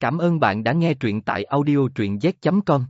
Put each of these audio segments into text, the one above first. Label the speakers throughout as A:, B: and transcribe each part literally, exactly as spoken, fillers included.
A: Cảm ơn bạn đã nghe truyện tại audio truyện z chấm com.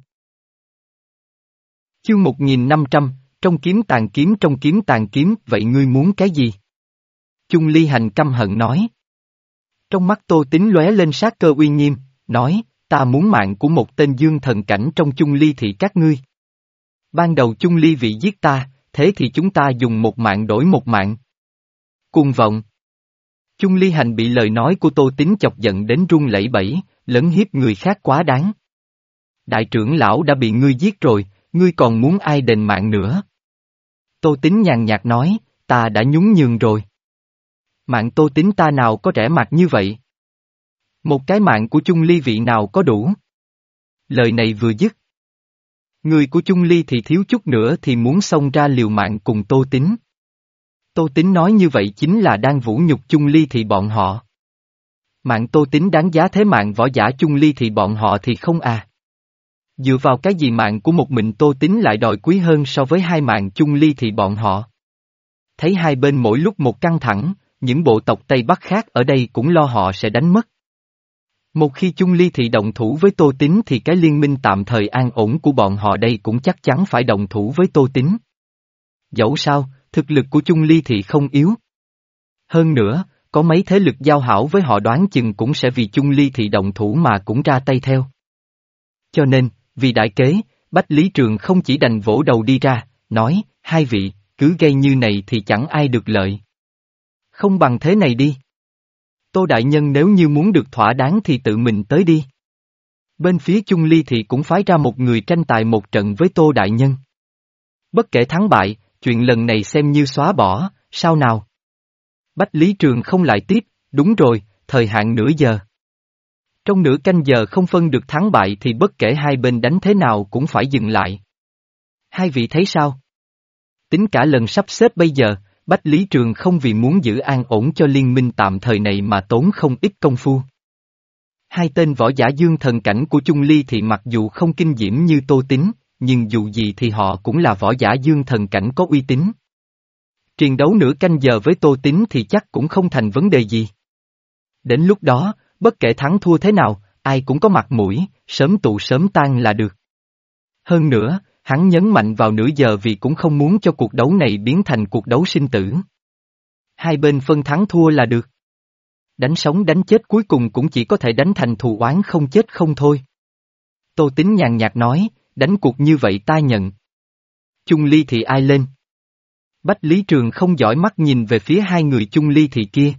A: Chương một nghìn năm trăm, trong kiếm tàn kiếm trong kiếm tàn kiếm, vậy ngươi muốn cái gì? Chung Ly Hành căm hận nói. Trong mắt Tô Tín lóe lên sát cơ uy nghiêm, nói, ta muốn mạng của một tên dương thần cảnh trong Chung Ly thị các ngươi. Ban đầu Chung Ly vị giết ta, thế thì chúng ta dùng một mạng đổi một mạng. Cuồng vọng. Chung Ly Hành bị lời nói của Tô Tín chọc giận đến run lẩy bẩy, lấn hiếp người khác quá đáng. Đại trưởng lão đã bị ngươi giết rồi, ngươi còn muốn ai đền mạng nữa? Tô Tín nhàn nhạt nói, ta đã nhún nhường rồi. Mạng Tô Tín ta nào có rẻ mạt như vậy? Một cái mạng của Chung Ly vị nào có đủ? Lời này vừa dứt. Người của Chung Ly thì thiếu chút nữa thì muốn xông ra liều mạng cùng Tô Tín. Tô Tín nói như vậy chính là đang vũ nhục Chung Ly thì bọn họ. Mạng Tô Tín đáng giá thế mạng võ giả Chung Ly thì bọn họ thì không à. Dựa vào cái gì mạng của một mình Tô Tín lại đòi quý hơn so với hai mạng Chung Ly thì bọn họ. Thấy hai bên mỗi lúc một căng thẳng, những bộ tộc Tây Bắc khác ở đây cũng lo họ sẽ đánh mất. Một khi Chung Ly thị động thủ với Tô Tín thì cái liên minh tạm thời an ổn của bọn họ đây cũng chắc chắn phải động thủ với Tô Tín. Dẫu sao, thực lực của Chung Ly thị không yếu. Hơn nữa, có mấy thế lực giao hảo với họ đoán chừng cũng sẽ vì Chung Ly thị động thủ mà cũng ra tay theo. Cho nên, vì đại kế, Bách Lý Trường không chỉ đành vỗ đầu đi ra, nói, hai vị, cứ gây như này thì chẳng ai được lợi. Không bằng thế này đi. Tô Đại Nhân nếu như muốn được thỏa đáng thì tự mình tới đi. Bên phía Chung Ly thì cũng phái ra một người tranh tài một trận với Tô Đại Nhân. Bất kể thắng bại, chuyện lần này xem như xóa bỏ, sao nào? Bách Lý Trường không lại tiếp, đúng rồi, thời hạn nửa giờ. Trong nửa canh giờ không phân được thắng bại thì bất kể hai bên đánh thế nào cũng phải dừng lại. Hai vị thấy sao? Tính cả lần sắp xếp bây giờ, Bách Lý Trường không vì muốn giữ an ổn cho liên minh tạm thời này mà tốn không ít công phu. Hai tên võ giả dương thần cảnh của Chung Ly thì mặc dù không kinh diễm như Tô Tín, nhưng dù gì thì họ cũng là võ giả dương thần cảnh có uy tín. Triền đấu nửa canh giờ với Tô Tín thì chắc cũng không thành vấn đề gì. Đến lúc đó, bất kể thắng thua thế nào, ai cũng có mặt mũi, sớm tụ sớm tan là được. Hơn nữa, hắn nhấn mạnh vào nửa giờ vì cũng không muốn cho cuộc đấu này biến thành cuộc đấu sinh tử. Hai bên phân thắng thua là được. Đánh sống đánh chết cuối cùng cũng chỉ có thể đánh thành thù oán không chết không thôi. Tô Tín nhàn nhạt nói, đánh cuộc như vậy ta nhận. Chung Ly thì ai lên? Bách Lý Trường không giỏi mắt nhìn về phía hai người Chung Ly thì kia.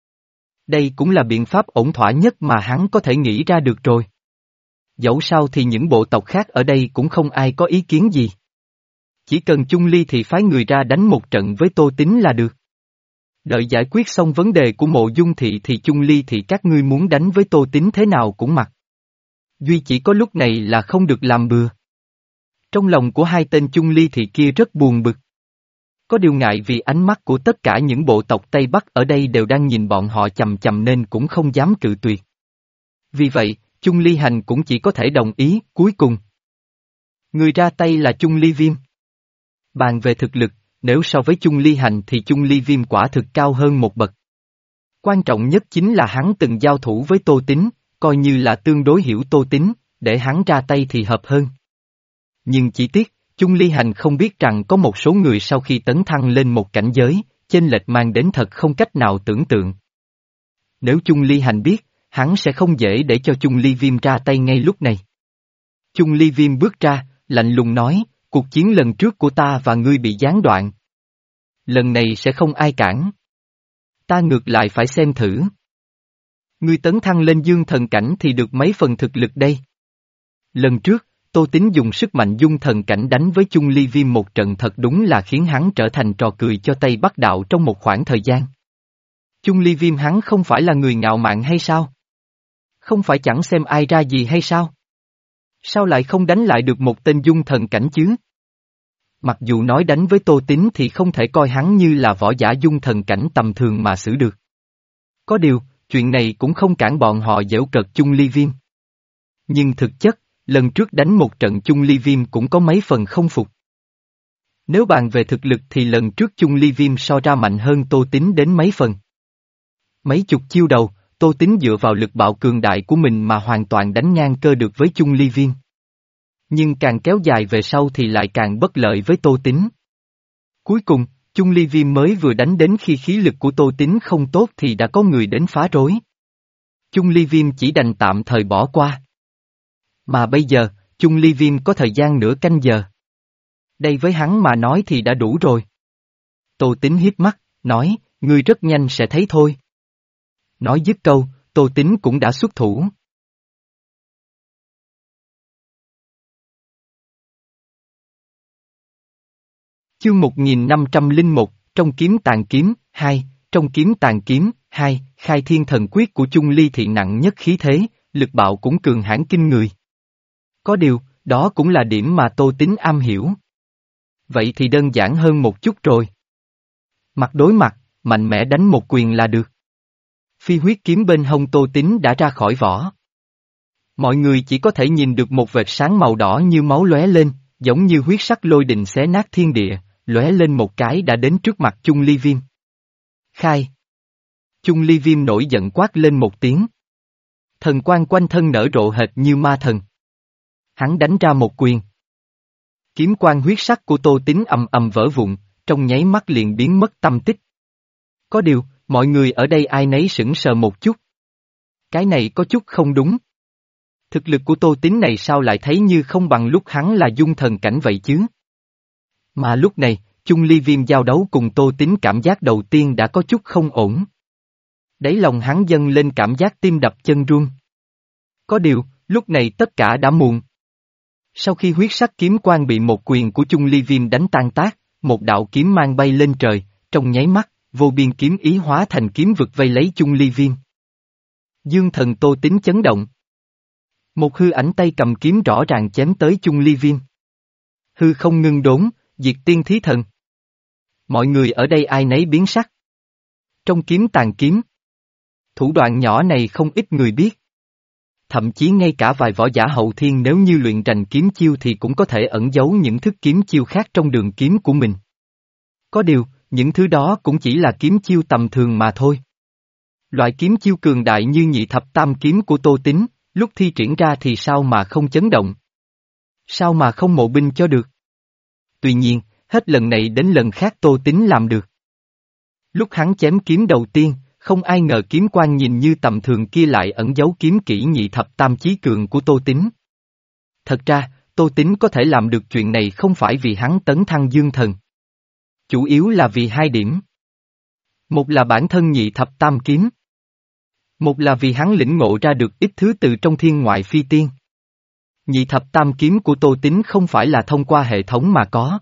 A: Đây cũng là biện pháp ổn thỏa nhất mà hắn có thể nghĩ ra được rồi. Dẫu sao thì những bộ tộc khác ở đây cũng không ai có ý kiến gì. Chỉ cần Chung Ly thì phái người ra đánh một trận với Tô Tín là được. Đợi giải quyết xong vấn đề của Mộ Dung thị thì Chung Ly thì các ngươi muốn đánh với Tô Tín thế nào cũng mặc. Duy chỉ có lúc này là không được làm bừa. Trong lòng của hai tên Chung Ly thì kia rất buồn bực. Có điều ngại vì ánh mắt của tất cả những bộ tộc Tây Bắc ở đây đều đang nhìn bọn họ chằm chằm nên cũng không dám cự tuyệt. Vì vậy, Chung Ly Hành cũng chỉ có thể đồng ý, cuối cùng. Người ra tay là Chung Ly Viêm. Bàn về thực lực, nếu so với Chung Ly Hành thì Chung Ly Viêm quả thực cao hơn một bậc. Quan trọng nhất chính là hắn từng giao thủ với Tô Tín, coi như là tương đối hiểu Tô Tín, để hắn ra tay thì hợp hơn. Nhưng chỉ tiếc, Chung Ly Hành không biết rằng có một số người sau khi tấn thăng lên một cảnh giới, chênh lệch mang đến thật không cách nào tưởng tượng. Nếu Chung Ly Hành biết, hắn sẽ không dễ để cho Chung Ly Viêm ra tay ngay lúc này. Chung Ly Viêm bước ra, lạnh lùng nói, cuộc chiến lần trước của ta và ngươi bị gián đoạn. Lần này sẽ không ai cản. Ta ngược lại phải xem thử. Ngươi tấn thăng lên dương thần cảnh thì được mấy phần thực lực đây. Lần trước, Tô Tín dùng sức mạnh dung thần cảnh đánh với Chung Ly Viêm một trận thật đúng là khiến hắn trở thành trò cười cho Tây Bắc đạo trong một khoảng thời gian. Chung Ly Viêm hắn không phải là người ngạo mạn hay sao? Không phải chẳng xem ai ra gì hay sao? Sao lại không đánh lại được một tên dung thần cảnh chứ? Mặc dù nói đánh với Tô Tín thì không thể coi hắn như là võ giả dung thần cảnh tầm thường mà xử được. Có điều, chuyện này cũng không cản bọn họ giễu cợt Chung Ly Viêm. Nhưng thực chất, lần trước đánh một trận Chung Ly Viêm cũng có mấy phần không phục. Nếu bàn về thực lực thì lần trước Chung Ly Viêm so ra mạnh hơn Tô Tín đến mấy phần. Mấy chục chiêu đầu, Tô Tín dựa vào lực bạo cường đại của mình mà hoàn toàn đánh ngang cơ được với Chung Ly Viêm. Nhưng càng kéo dài về sau thì lại càng bất lợi với Tô Tín. Cuối cùng, Chung Ly Viêm mới vừa đánh đến khi khí lực của Tô Tín không tốt thì đã có người đến phá rối. Chung Ly Viêm chỉ đành tạm thời bỏ qua. Mà bây giờ, Chung Ly Viêm có thời gian nửa canh giờ. Đây với hắn mà nói thì đã đủ rồi. Tô Tín hiếp mắt, nói, ngươi rất nhanh sẽ thấy thôi. Nói dứt câu, Tô Tín cũng đã xuất thủ. Chương một nghìn năm trăm lẻ một, trong kiếm tàn kiếm, hai, trong kiếm tàn kiếm, hai, khai thiên thần quyết của Chung Ly Thị nặng nhất khí thế, lực bạo cũng cường hãn kinh người. Có điều, đó cũng là điểm mà Tô Tín am hiểu. Vậy thì đơn giản hơn một chút rồi. Mặt đối mặt, mạnh mẽ đánh một quyền là được. Phi huyết kiếm bên hông Tô Tín đã ra khỏi vỏ. Mọi người chỉ có thể nhìn được một vệt sáng màu đỏ như máu lóe lên, giống như huyết sắc lôi đình xé nát thiên địa, lóe lên một cái đã đến trước mặt Chung Ly Viêm. Khai! Chung Ly Viêm nổi giận quát lên một tiếng. Thần quang quanh thân nở rộ hệt như ma thần. Hắn đánh ra một quyền. Kiếm quang huyết sắc của Tô Tín ầm ầm vỡ vụn, trong nháy mắt liền biến mất tâm tích. Có điều, mọi người ở đây ai nấy sững sờ một chút. Cái này có chút không đúng. Thực lực của Tô Tín này sao lại thấy như không bằng lúc hắn là dung thần cảnh vậy chứ? Mà lúc này, Chung Ly Viêm giao đấu cùng Tô Tín cảm giác đầu tiên đã có chút không ổn. Đáy lòng hắn dâng lên cảm giác tim đập chân run. Có điều, lúc này tất cả đã muộn. Sau khi huyết sắc kiếm quang bị một quyền của Chung Ly Viêm đánh tan tác, một đạo kiếm mang bay lên trời, trong nháy mắt, vô biên kiếm ý hóa thành kiếm vực vây lấy Chung Ly Viêm. Dương thần Tô Tín chấn động. Một hư ảnh tay cầm kiếm rõ ràng chém tới Chung Ly Viêm. Hư không ngưng đốn, diệt tiên thí thần. Mọi người ở đây ai nấy biến sắc. Trong kiếm tàn kiếm. Thủ đoạn nhỏ này không ít người biết. Thậm chí ngay cả vài võ giả hậu thiên nếu như luyện rành kiếm chiêu thì cũng có thể ẩn giấu những thức kiếm chiêu khác trong đường kiếm của mình. Có điều, những thứ đó cũng chỉ là kiếm chiêu tầm thường mà thôi. Loại kiếm chiêu cường đại như nhị thập tam kiếm của Tô Tín, lúc thi triển ra thì sao mà không chấn động? Sao mà không mộ binh cho được? Tuy nhiên, hết lần này đến lần khác Tô Tín làm được. Lúc hắn chém kiếm đầu tiên, không ai ngờ kiếm quang nhìn như tầm thường kia lại ẩn giấu kiếm kỹ nhị thập tam chí cường của Tô Tín. Thật ra, Tô Tín có thể làm được chuyện này không phải vì hắn tấn thăng dương thần. Chủ yếu là vì hai điểm. Một là bản thân nhị thập tam kiếm. Một là vì hắn lĩnh ngộ ra được ít thứ từ trong thiên ngoại phi tiên. Nhị thập tam kiếm của Tô Tín không phải là thông qua hệ thống mà có.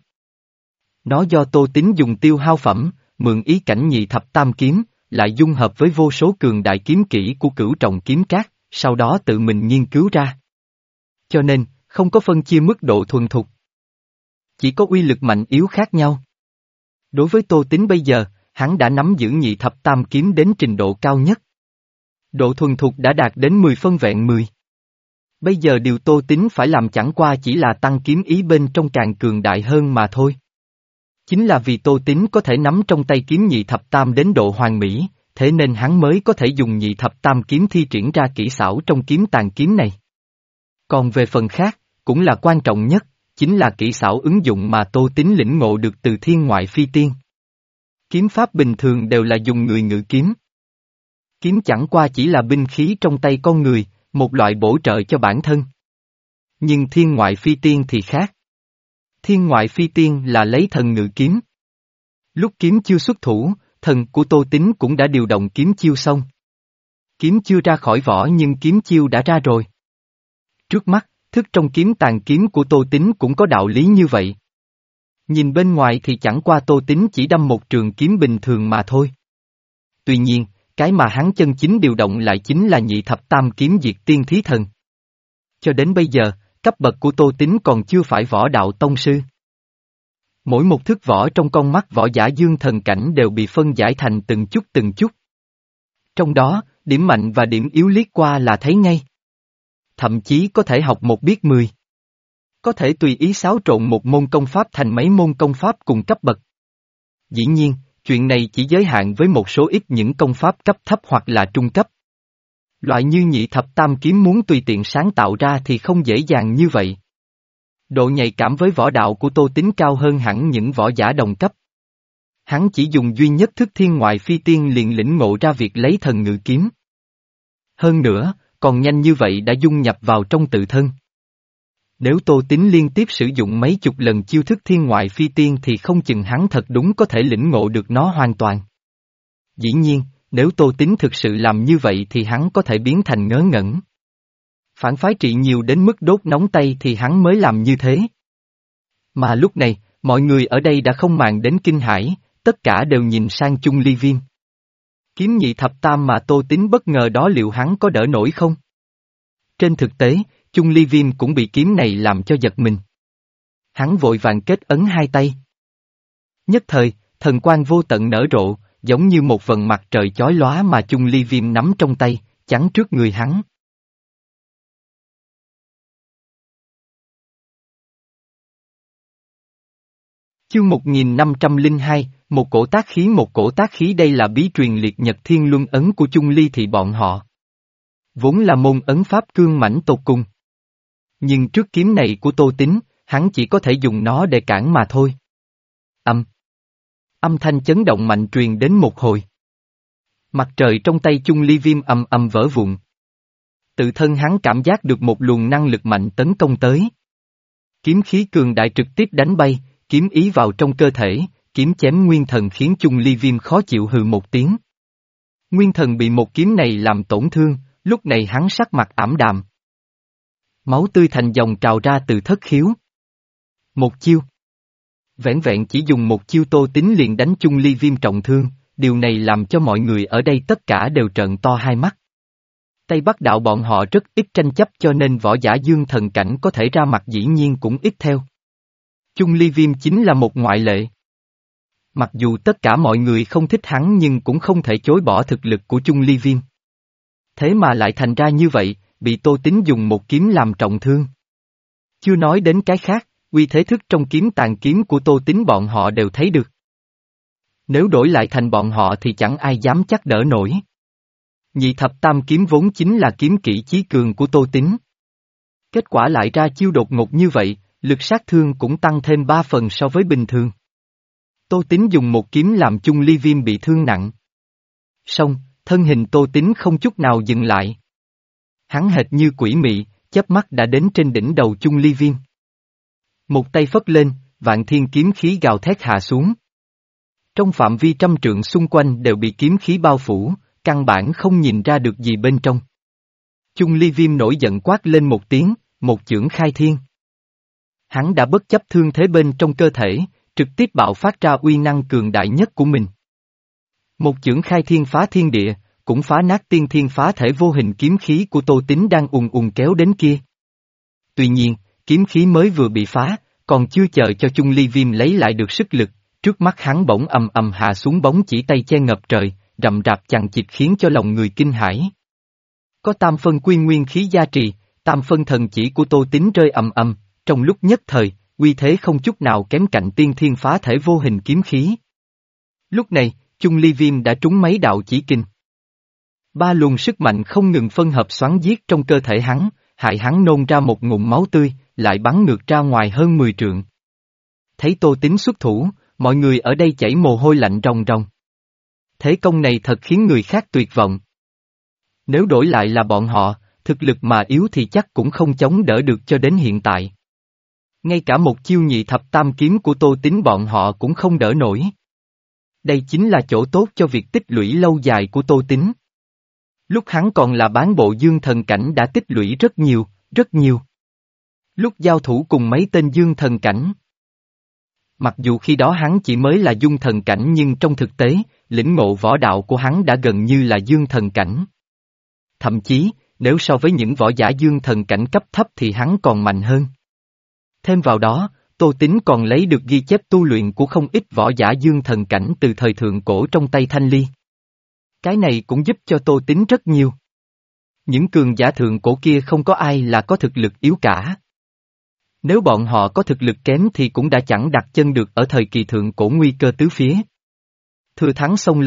A: Nó do Tô Tín dùng tiêu hao phẩm, mượn ý cảnh nhị thập tam kiếm, lại dung hợp với vô số cường đại kiếm kỹ của cửu trọng kiếm cát, sau đó tự mình nghiên cứu ra. Cho nên, không có phân chia mức độ thuần thục. Chỉ có uy lực mạnh yếu khác nhau. Đối với Tô Tín bây giờ, hắn đã nắm giữ nhị thập tam kiếm đến trình độ cao nhất. Độ thuần thục đã đạt đến mười phân vẹn mười. Bây giờ điều Tô Tín phải làm chẳng qua chỉ là tăng kiếm ý bên trong càng cường đại hơn mà thôi. Chính là vì Tô Tín có thể nắm trong tay kiếm nhị thập tam đến độ hoàn mỹ, thế nên hắn mới có thể dùng nhị thập tam kiếm thi triển ra kỹ xảo trong kiếm tàn kiếm này. Còn về phần khác, cũng là quan trọng nhất, chính là kỹ xảo ứng dụng mà Tô Tín lĩnh ngộ được từ thiên ngoại phi tiên. Kiếm pháp bình thường đều là dùng người ngự kiếm. Kiếm chẳng qua chỉ là binh khí trong tay con người, một loại bổ trợ cho bản thân. Nhưng thiên ngoại phi tiên thì khác. Thiên ngoại phi tiên là lấy thần ngự kiếm. Lúc kiếm chiêu xuất thủ, thần của Tô Tín cũng đã điều động kiếm chiêu xong. Kiếm chưa ra khỏi vỏ nhưng kiếm chiêu đã ra rồi. Trước mắt, thức trong kiếm tàn kiếm của Tô Tín cũng có đạo lý như vậy. Nhìn bên ngoài thì chẳng qua Tô Tín chỉ đâm một trường kiếm bình thường mà thôi. Tuy nhiên, cái mà hắn chân chính điều động lại chính là nhị thập tam kiếm diệt tiên thí thần. Cho đến bây giờ, cấp bậc của Tô Tín còn chưa phải võ đạo tông sư. Mỗi một thức võ trong con mắt võ giả dương thần cảnh đều bị phân giải thành từng chút từng chút. Trong đó, điểm mạnh và điểm yếu liếc qua là thấy ngay. Thậm chí có thể học một biết mười. Có thể tùy ý xáo trộn một môn công pháp thành mấy môn công pháp cùng cấp bậc. Dĩ nhiên, chuyện này chỉ giới hạn với một số ít những công pháp cấp thấp hoặc là trung cấp. Loại như nhị thập tam kiếm muốn tùy tiện sáng tạo ra thì không dễ dàng như vậy. Độ nhạy cảm với võ đạo của Tô Tín cao hơn hẳn những võ giả đồng cấp. Hắn chỉ dùng duy nhất thức thiên ngoại phi tiên liền lĩnh ngộ ra việc lấy thần ngự kiếm. Hơn nữa, còn nhanh như vậy đã dung nhập vào trong tự thân. Nếu Tô Tín liên tiếp sử dụng mấy chục lần chiêu thức thiên ngoại phi tiên thì không chừng hắn thật đúng có thể lĩnh ngộ được nó hoàn toàn. Dĩ nhiên, nếu Tô Tín thực sự làm như vậy thì hắn có thể biến thành ngớ ngẩn. Phản phái trị nhiều đến mức đốt nóng tay thì hắn mới làm như thế. Mà lúc này, mọi người ở đây đã không màng đến kinh hãi, tất cả đều nhìn sang Chung Ly Viêm. Kiếm nhị thập tam mà Tô Tín bất ngờ đó liệu hắn có đỡ nổi không? Trên thực tế, Chung Ly Viêm cũng bị kiếm này làm cho giật mình. Hắn vội vàng kết ấn hai tay. Nhất thời, thần quang vô tận nở rộ, giống như một vầng mặt trời chói lóa mà Chung Ly Viêm nắm trong tay, chắn trước người hắn. Chương một nghìn năm trăm lẻ hai, một cổ tác khí một cổ tác khí đây là bí truyền liệt nhật thiên luân ấn của Chung Ly thì bọn họ. Vốn là môn ấn pháp cương mãnh tột cùng. Nhưng trước kiếm này của Tô Tín, hắn chỉ có thể dùng nó để cản mà thôi. Âm. Âm thanh chấn động mạnh truyền đến một hồi. Mặt trời trong tay Chung Ly Viêm ầm ầm vỡ vụn. Tự thân hắn cảm giác được một luồng năng lực mạnh tấn công tới. Kiếm khí cường đại trực tiếp đánh bay, kiếm ý vào trong cơ thể, kiếm chém nguyên thần khiến Chung Ly Viêm khó chịu hừ một tiếng. Nguyên thần bị một kiếm này làm tổn thương, lúc này hắn sắc mặt ảm đạm. Máu tươi thành dòng trào ra từ thất khiếu. Một chiêu. Vẻn vẹn chỉ dùng một chiêu Tô Tín liền đánh Chung Ly Viêm trọng thương, điều này làm cho mọi người ở đây tất cả đều trợn to hai mắt. Tây Bắc đạo bọn họ rất ít tranh chấp cho nên võ giả dương thần cảnh có thể ra mặt dĩ nhiên cũng ít theo. Chung Ly Viêm chính là một ngoại lệ. Mặc dù tất cả mọi người không thích hắn nhưng cũng không thể chối bỏ thực lực của Chung Ly Viêm. Thế mà lại thành ra như vậy, bị Tô Tín dùng một kiếm làm trọng thương. Chưa nói đến cái khác, uy thế thức trong kiếm tàn kiếm của Tô Tín bọn họ đều thấy được. Nếu đổi lại thành bọn họ thì chẳng ai dám chắc đỡ nổi. Nhị thập tam kiếm vốn chính là kiếm kỹ chí cường của Tô Tín. Kết quả lại ra chiêu đột ngột như vậy, lực sát thương cũng tăng thêm ba phần so với bình thường. Tô Tín dùng một kiếm làm Chung Ly Viêm bị thương nặng. Song, thân hình Tô Tín không chút nào dừng lại. Hắn hệt như quỷ mị, chớp mắt đã đến trên đỉnh đầu Chung Ly Viêm. Một tay phất lên, vạn thiên kiếm khí gào thét hạ xuống. Trong phạm vi trăm trượng xung quanh đều bị kiếm khí bao phủ, căn bản không nhìn ra được gì bên trong. Chung Ly Viêm nổi giận quát lên một tiếng, một chưởng khai thiên. Hắn đã bất chấp thương thế bên trong cơ thể, trực tiếp bạo phát ra uy năng cường đại nhất của mình. Một chưởng khai thiên phá thiên địa, cũng phá nát tiên thiên phá thể vô hình kiếm khí của Tô Tín đang ùn ùn kéo đến kia. Tuy nhiên, kiếm khí mới vừa bị phá, còn chưa chờ cho Chung Ly Viêm lấy lại được sức lực, trước mắt hắn bỗng ầm ầm hạ xuống bóng chỉ tay che ngập trời, rậm rạp chằng chịt khiến cho lòng người kinh hãi. Có tam phân quy nguyên khí gia trì, tam phân thần chỉ của Tô Tín rơi ầm ầm, trong lúc nhất thời, uy thế không chút nào kém cạnh tiên thiên phá thể vô hình kiếm khí. Lúc này, Chung Ly Viêm đã trúng mấy đạo chỉ kinh. Ba luồng sức mạnh không ngừng phân hợp xoắn giết trong cơ thể hắn, hại hắn nôn ra một ngụm máu tươi, lại bắn ngược ra ngoài hơn mười trượng. Thấy Tô Tín xuất thủ, mọi người ở đây chảy mồ hôi lạnh ròng ròng. Thế công này thật khiến người khác tuyệt vọng. Nếu đổi lại là bọn họ, thực lực mà yếu thì chắc cũng không chống đỡ được cho đến hiện tại. Ngay cả một chiêu nhị thập tam kiếm của Tô Tín bọn họ cũng không đỡ nổi. Đây chính là chỗ tốt cho việc tích lũy lâu dài của Tô Tín. Lúc hắn còn là bán bộ dương thần cảnh đã tích lũy rất nhiều, rất nhiều. Lúc giao thủ cùng mấy tên dương thần cảnh. Mặc dù khi đó hắn chỉ mới là dung thần cảnh nhưng trong thực tế, lĩnh ngộ võ đạo của hắn đã gần như là dương thần cảnh. Thậm chí, nếu so với những võ giả dương thần cảnh cấp thấp thì hắn còn mạnh hơn. Thêm vào đó, Tô Tín còn lấy được ghi chép tu luyện của không ít võ giả dương thần cảnh từ thời thượng cổ trong tay Thanh Ly. Cái này cũng giúp cho Tô Tín rất nhiều. Những cường giả thượng cổ kia không có ai là có thực lực yếu cả. Nếu bọn họ có thực lực kém thì cũng đã chẳng đặt chân được ở thời kỳ thượng cổ nguy cơ tứ phía. Thừa thắng xông lên,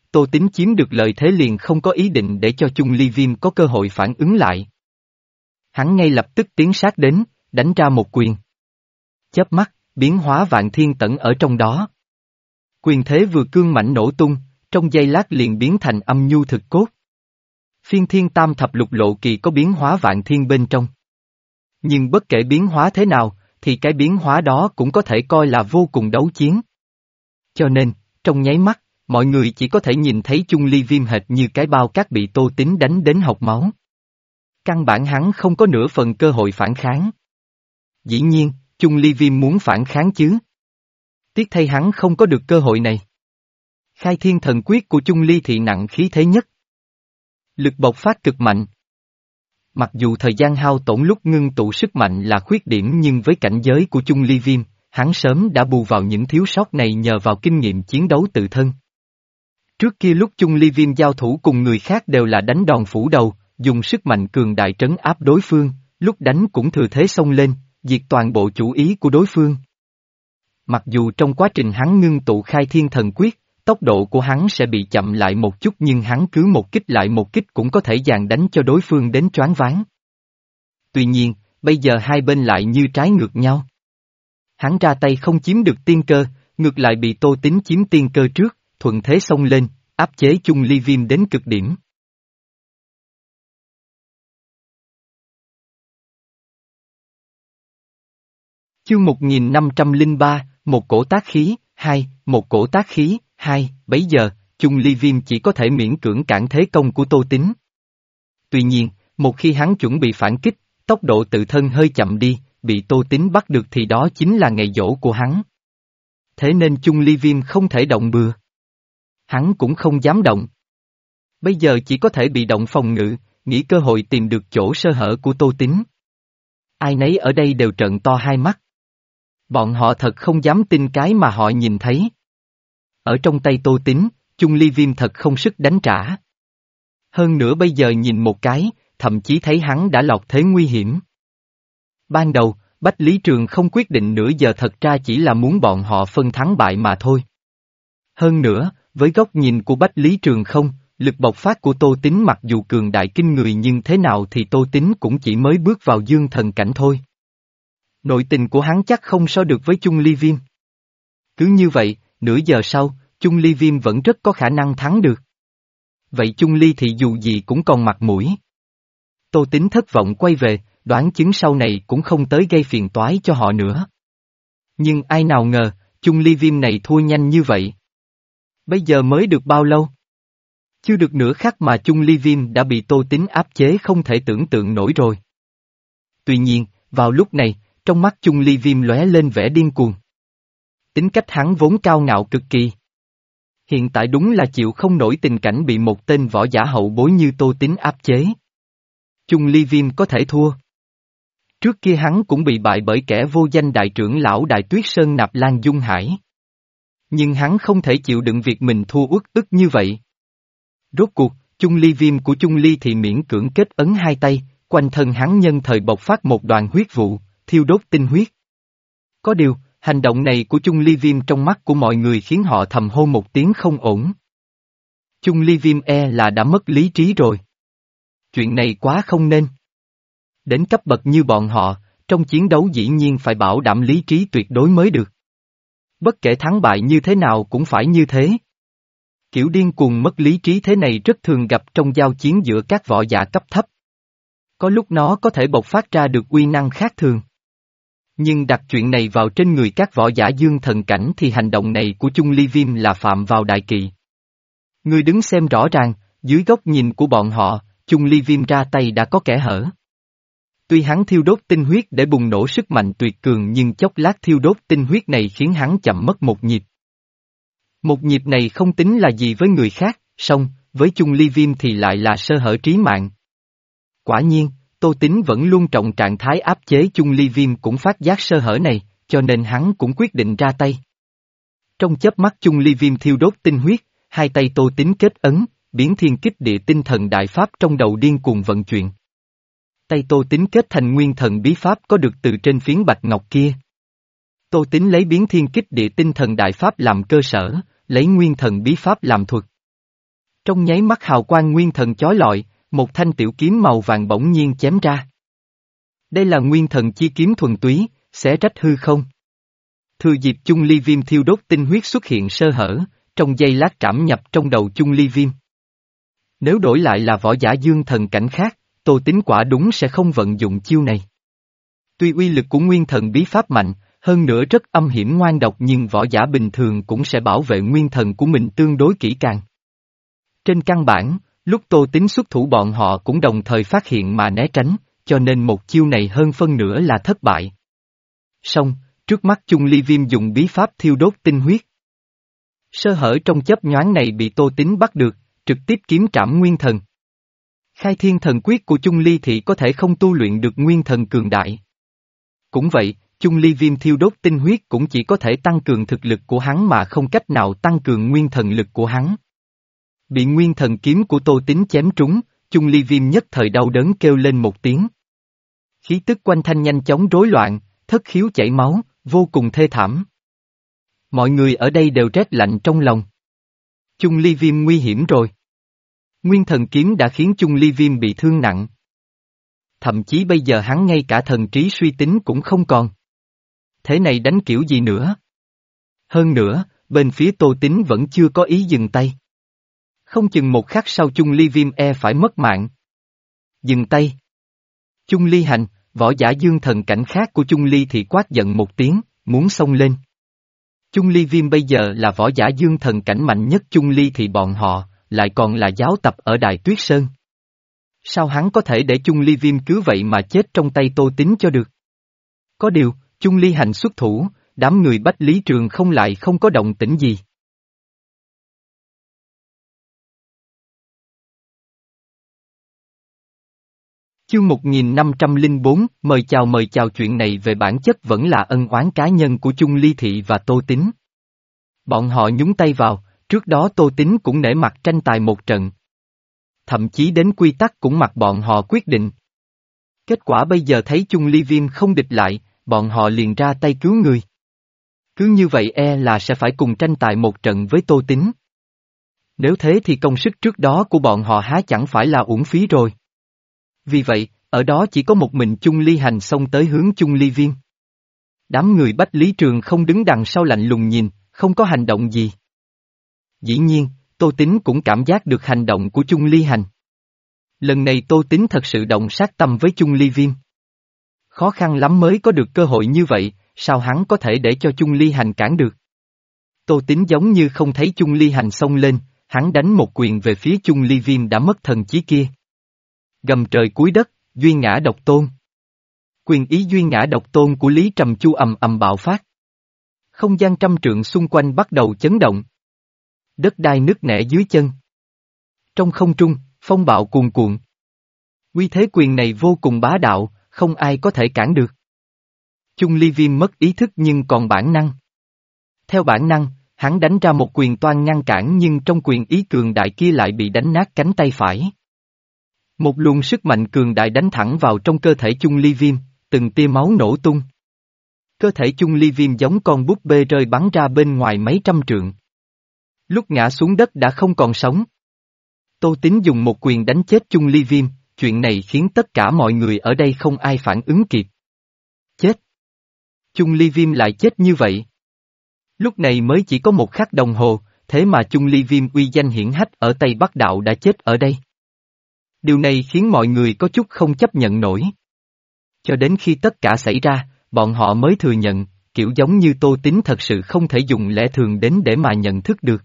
A: Tô Tín chiếm được lợi thế liền không có ý định để cho Chung Ly Viêm có cơ hội phản ứng lại. Hắn ngay lập tức tiến sát đến, đánh ra một quyền. Chớp mắt, biến hóa vạn thiên tẩn ở trong đó. Quyền thế vừa cương mãnh nổ tung, trong giây lát liền biến thành âm nhu thực cốt. Phiên thiên tam thập lục lộ kỳ có biến hóa vạn thiên bên trong. Nhưng bất kể biến hóa thế nào, thì cái biến hóa đó cũng có thể coi là vô cùng đấu chiến. Cho nên, trong nháy mắt, mọi người chỉ có thể nhìn thấy Chung Ly Viêm hệt như cái bao cát bị Tô Tín đánh đến hộc máu. Căn bản hắn không có nửa phần cơ hội phản kháng. Dĩ nhiên, Chung Ly Viêm muốn phản kháng chứ. Tiếc thay hắn không có được cơ hội này. Khai thiên thần quyết của Chung Ly thị nặng khí thế nhất. Lực bộc phát cực mạnh. Mặc dù thời gian hao tổn lúc ngưng tụ sức mạnh là khuyết điểm nhưng với cảnh giới của Chung Ly Viêm, hắn sớm đã bù vào những thiếu sót này nhờ vào kinh nghiệm chiến đấu tự thân. Trước kia lúc Chung Ly Viêm giao thủ cùng người khác đều là đánh đòn phủ đầu, dùng sức mạnh cường đại trấn áp đối phương, lúc đánh cũng thừa thế xông lên, diệt toàn bộ chủ ý của đối phương. Mặc dù trong quá trình hắn ngưng tụ khai thiên thần quyết, tốc độ của hắn sẽ bị chậm lại một chút nhưng hắn cứ một kích lại một kích cũng có thể dàn đánh cho đối phương đến choáng váng. Tuy nhiên, bây giờ hai bên lại như trái ngược nhau. Hắn ra tay không chiếm được tiên cơ, ngược lại bị Tô Tín chiếm tiên cơ trước, thuận thế xông lên, áp chế Chung Ly Viêm đến cực điểm. Chương một nghìn năm trăm lẻ ba, một cổ tác khí, hai, một cổ tác khí, hai, bấy giờ, Chung Ly Viêm chỉ có thể miễn cưỡng cản thế công của Tô Tín. Tuy nhiên, một khi hắn chuẩn bị phản kích, tốc độ tự thân hơi chậm đi, bị Tô Tín bắt được thì đó chính là ngày giỗ của hắn. Thế nên Chung Ly Viêm không thể động bừa. Hắn cũng không dám động. Bây giờ chỉ có thể bị động phòng ngự, nghĩ cơ hội tìm được chỗ sơ hở của Tô Tín. Ai nấy ở đây đều trợn to hai mắt. Bọn họ thật không dám tin cái mà họ nhìn thấy. Ở trong tay Tô Tín, Chung Ly Viêm thật không sức đánh trả. Hơn nữa bây giờ nhìn một cái, thậm chí thấy hắn đã lọt thế nguy hiểm. Ban đầu, Bách Lý Trường không quyết định nửa giờ thật ra chỉ là muốn bọn họ phân thắng bại mà thôi. Hơn nữa, với góc nhìn của Bách Lý Trường không, lực bộc phát của Tô Tín mặc dù cường đại kinh người nhưng thế nào thì Tô Tín cũng chỉ mới bước vào dương thần cảnh thôi. Nội tình của hắn chắc không so được với Chung Ly Viêm. Cứ như vậy, nửa giờ sau, Chung Ly Viêm vẫn rất có khả năng thắng được. Vậy Chung Ly thì dù gì cũng còn mặt mũi. Tô Tín thất vọng quay về, đoán chứng sau này cũng không tới gây phiền toái cho họ nữa. Nhưng ai nào ngờ, Chung Ly Viêm này thua nhanh như vậy. Bây giờ mới được bao lâu? Chưa được nửa khắc mà Chung Ly Viêm đã bị Tô Tín áp chế không thể tưởng tượng nổi rồi. Tuy nhiên, vào lúc này, trong mắt Chung Ly Viêm lóe lên vẻ điên cuồng. Tính cách hắn vốn cao ngạo cực kỳ. Hiện tại đúng là chịu không nổi tình cảnh bị một tên võ giả hậu bối như Tô Tín áp chế. Chung Ly Viêm có thể thua. Trước kia hắn cũng bị bại bởi kẻ vô danh đại trưởng lão Đại Tuyết Sơn Nạp Lan Dung Hải. Nhưng hắn không thể chịu đựng việc mình thua uất ức như vậy. Rốt cuộc, Chung Ly Viêm của Chung Ly thì miễn cưỡng kết ấn hai tay, quanh thân hắn nhân thời bộc phát một đoàn huyết vụ, thiêu đốt tinh huyết. Có điều, hành động này của Chung Ly Viêm trong mắt của mọi người khiến họ thầm hô một tiếng không ổn. Chung Ly Viêm e là đã mất lý trí rồi. Chuyện này quá không nên. Đến cấp bậc như bọn họ, trong chiến đấu dĩ nhiên phải bảo đảm lý trí tuyệt đối mới được. Bất kể thắng bại như thế nào cũng phải như thế. Kiểu điên cuồng mất lý trí thế này rất thường gặp trong giao chiến giữa các võ giả cấp thấp. Có lúc nó có thể bộc phát ra được uy năng khác thường. Nhưng đặt chuyện này vào trên người các võ giả dương thần cảnh thì hành động này của Chung Ly Viêm là phạm vào đại kỵ. Người đứng xem rõ ràng, dưới góc nhìn của bọn họ, Chung Ly Viêm ra tay đã có kẽ hở. Tuy hắn thiêu đốt tinh huyết để bùng nổ sức mạnh tuyệt cường nhưng chốc lát thiêu đốt tinh huyết này khiến hắn chậm mất một nhịp. Một nhịp này không tính là gì với người khác, song, với Chung Ly Viêm thì lại là sơ hở trí mạng. Quả nhiên, Tô Tín vẫn luôn trọng trạng thái áp chế Chung Ly Viêm cũng phát giác sơ hở này, cho nên hắn cũng quyết định ra tay. Trong chớp mắt Chung Ly Viêm thiêu đốt tinh huyết, hai tay Tô Tín kết ấn, biến thiên kích địa tinh thần đại pháp trong đầu điên cuồng vận chuyển. Tay Tô Tín kết thành nguyên thần bí pháp có được từ trên phiến bạch ngọc kia. Tô Tín lấy biến thiên kích địa tinh thần đại pháp làm cơ sở, lấy nguyên thần bí pháp làm thuật. Trong nháy mắt hào quang nguyên thần chói lọi, một thanh tiểu kiếm màu vàng bỗng nhiên chém ra. Đây là nguyên thần chi kiếm thuần túy, xé rách hư không. Thừa dịp chung ly viêm thiêu đốt tinh huyết xuất hiện sơ hở, trong giây lát trảm nhập trong đầu chung ly viêm. Nếu đổi lại là võ giả dương thần cảnh khác, Tô Tín quả đúng sẽ không vận dụng chiêu này. Tuy uy lực của nguyên thần bí pháp mạnh, hơn nữa rất âm hiểm ngoan độc nhưng võ giả bình thường cũng sẽ bảo vệ nguyên thần của mình tương đối kỹ càng. Trên căn bản, lúc Tô Tín xuất thủ bọn họ cũng đồng thời phát hiện mà né tránh, cho nên một chiêu này hơn phân nửa là thất bại. Song, trước mắt chung ly viêm dùng bí pháp thiêu đốt tinh huyết. Sơ hở trong chớp nhoáng này bị Tô Tín bắt được, trực tiếp kiếm trảm nguyên thần. Khai thiên thần quyết của chung ly thị có thể không tu luyện được nguyên thần cường đại. Cũng vậy, chung ly viêm thiêu đốt tinh huyết cũng chỉ có thể tăng cường thực lực của hắn mà không cách nào tăng cường nguyên thần lực của hắn. Bị nguyên thần kiếm của Tô Tín chém trúng, chung ly viêm nhất thời đau đớn kêu lên một tiếng. Khí tức quanh thân nhanh chóng rối loạn, thất khiếu chảy máu, vô cùng thê thảm. Mọi người ở đây đều rét lạnh trong lòng. Chung ly viêm nguy hiểm rồi. Nguyên thần kiếm đã khiến chung ly viêm bị thương nặng. Thậm chí bây giờ hắn ngay cả thần trí suy tính cũng không còn. Thế này đánh kiểu gì nữa? Hơn nữa, bên phía Tô Tín vẫn chưa có ý dừng tay. Không chừng một khắc sau chung ly viêm e phải mất mạng. Dừng tay. Chung ly hành, võ giả dương thần cảnh khác của chung ly thì quát giận một tiếng, muốn xông lên. Chung ly viêm bây giờ là võ giả dương thần cảnh mạnh nhất chung ly thì bọn họ, lại còn là giáo tập ở Đại Tuyết Sơn. Sao hắn có thể để chung ly viêm cứ vậy mà chết trong tay Tô Tín cho được? Có điều, chung ly hành xuất thủ, đám người Bách Lý Trường không lại không có động tĩnh gì. Chương một nghìn năm trăm lẻ bốn, mời chào mời chào chuyện này về bản chất vẫn là ân oán cá nhân của chung ly thị và Tô Tín. Bọn họ nhúng tay vào, trước đó Tô Tín cũng nể mặt tranh tài một trận. Thậm chí đến quy tắc cũng mặc bọn họ quyết định. Kết quả bây giờ thấy chung ly viêm không địch lại, bọn họ liền ra tay cứu người. Cứ như vậy e là sẽ phải cùng tranh tài một trận với Tô Tín. Nếu thế thì công sức trước đó của bọn họ há chẳng phải là uổng phí rồi. Vì vậy, ở đó chỉ có một mình chung ly hành xông tới hướng chung ly viêm. Đám người Bách Lý Trường không đứng đằng sau lạnh lùng nhìn, không có hành động gì. Dĩ nhiên, Tô Tín cũng cảm giác được hành động của chung ly hành. Lần này Tô Tín thật sự động sát tâm với chung ly viêm. Khó khăn lắm mới có được cơ hội như vậy, sao hắn có thể để cho chung ly hành cản được? Tô Tín giống như không thấy chung ly hành xông lên, hắn đánh một quyền về phía chung ly viêm đã mất thần trí kia. Gầm trời cúi đất, duy ngã độc tôn. Quyền ý duy ngã độc tôn của Lý Trầm Chu ầm ầm bạo phát. Không gian trăm trượng xung quanh bắt đầu chấn động. Đất đai nứt nẻ dưới chân. Trong không trung, phong bạo cuồn cuộn. Uy thế quyền này vô cùng bá đạo, không ai có thể cản được. Chung ly viêm mất ý thức nhưng còn bản năng. Theo bản năng, hắn đánh ra một quyền toan ngăn cản nhưng trong quyền ý cường đại kia lại bị đánh nát cánh tay phải. Một luồng sức mạnh cường đại đánh thẳng vào trong cơ thể chung ly viêm, từng tia máu nổ tung. Cơ thể chung ly viêm giống con búp bê rơi bắn ra bên ngoài mấy trăm trượng. Lúc ngã xuống đất đã không còn sống. Tô Tín dùng một quyền đánh chết chung ly viêm, chuyện này khiến tất cả mọi người ở đây không ai phản ứng kịp. Chết! Chung ly viêm lại chết như vậy. Lúc này mới chỉ có một khắc đồng hồ, thế mà chung ly viêm uy danh hiển hách ở Tây Bắc Đạo đã chết ở đây. Điều này khiến mọi người có chút không chấp nhận nổi. Cho đến khi tất cả xảy ra, bọn họ mới thừa nhận, kiểu giống như Tô Tín thật sự không thể dùng lẽ thường đến để mà nhận thức được.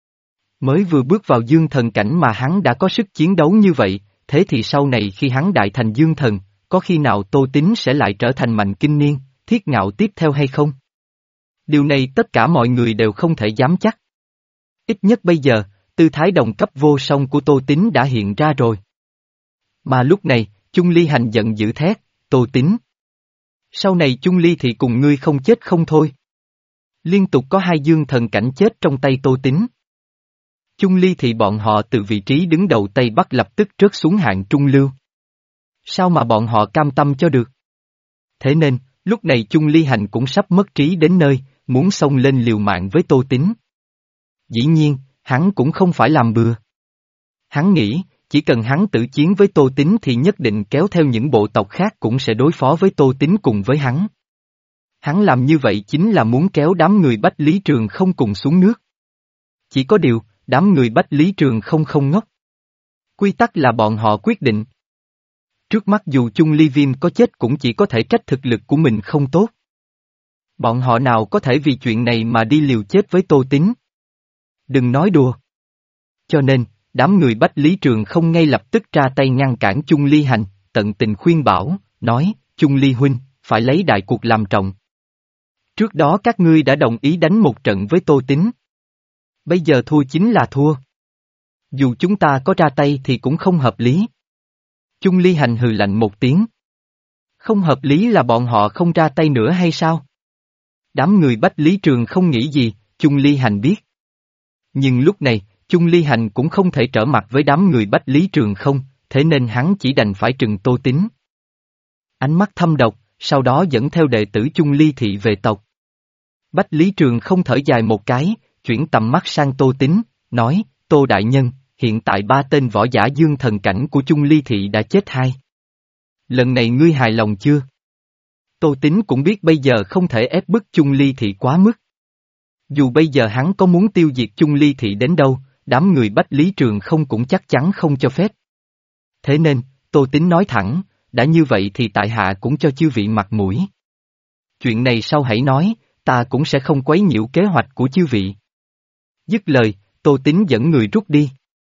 A: Mới vừa bước vào dương thần cảnh mà hắn đã có sức chiến đấu như vậy, thế thì sau này khi hắn đại thành dương thần, có khi nào Tô Tín sẽ lại trở thành Mạnh Kinh Niên, Thiết Ngạo tiếp theo hay không? Điều này tất cả mọi người đều không thể dám chắc. Ít nhất bây giờ, tư thái đồng cấp vô song của Tô Tín đã hiện ra rồi. Mà lúc này, Chung Ly Hành giận dữ thét, Tô Tín. Sau này Chung Ly thì cùng ngươi không chết không thôi. Liên tục có hai dương thần cảnh chết trong tay Tô Tín. Chung Ly thì bọn họ từ vị trí đứng đầu Tây Bắc lập tức rớt xuống hạng trung lưu. Sao mà bọn họ cam tâm cho được? Thế nên, lúc này Chung Ly Hành cũng sắp mất trí đến nơi, muốn xông lên liều mạng với Tô Tín. Dĩ nhiên, hắn cũng không phải làm bừa. Hắn nghĩ, chỉ cần hắn tử chiến với Tô Tín thì nhất định kéo theo những bộ tộc khác cũng sẽ đối phó với Tô Tín cùng với hắn. Hắn làm như vậy chính là muốn kéo đám người Bách Lý Trường không cùng xuống nước. Chỉ có điều, đám người Bách Lý Trường không không ngốc. Quy tắc là bọn họ quyết định. Trước mắt dù Chung Ly Viêm có chết cũng chỉ có thể trách thực lực của mình không tốt. Bọn họ nào có thể vì chuyện này mà đi liều chết với Tô Tín. Đừng nói đùa. Cho nên, đám người Bách Lý Trường không ngay lập tức ra tay ngăn cản Chung Ly Hành, tận tình khuyên bảo, nói, Chung Ly huynh, phải lấy đại cuộc làm trọng. Trước đó các ngươi đã đồng ý đánh một trận với Tô Tín. Bây giờ thua chính là thua. Dù chúng ta có ra tay thì cũng không hợp lý. Chung Ly Hành hừ lạnh một tiếng. Không hợp lý là bọn họ không ra tay nữa hay sao? Đám người Bách Lý Trường không nghĩ gì, Chung Ly Hành biết. Nhưng lúc này, Chung Ly Hành cũng không thể trở mặt với đám người Bách Lý Trường không, thế nên hắn chỉ đành phải trừng Tô Tín. Ánh mắt thâm độc, sau đó dẫn theo đệ tử Chung Ly thị về tộc. Bách Lý Trường không thở dài một cái, chuyển tầm mắt sang Tô Tín, nói, Tô Đại Nhân, hiện tại ba tên võ giả dương thần cảnh của Chung Ly thị đã chết hai. Lần này ngươi hài lòng chưa? Tô Tín cũng biết bây giờ không thể ép bức Chung Ly thị quá mức. Dù bây giờ hắn có muốn tiêu diệt Chung Ly thị đến đâu, đám người Bách Lý Trường không cũng chắc chắn không cho phép. Thế nên, Tô Tín nói thẳng, đã như vậy thì tại hạ cũng cho chư vị mặt mũi. Chuyện này sau hãy nói, ta cũng sẽ không quấy nhiễu kế hoạch của chư vị. Dứt lời, Tô Tín dẫn người rút đi.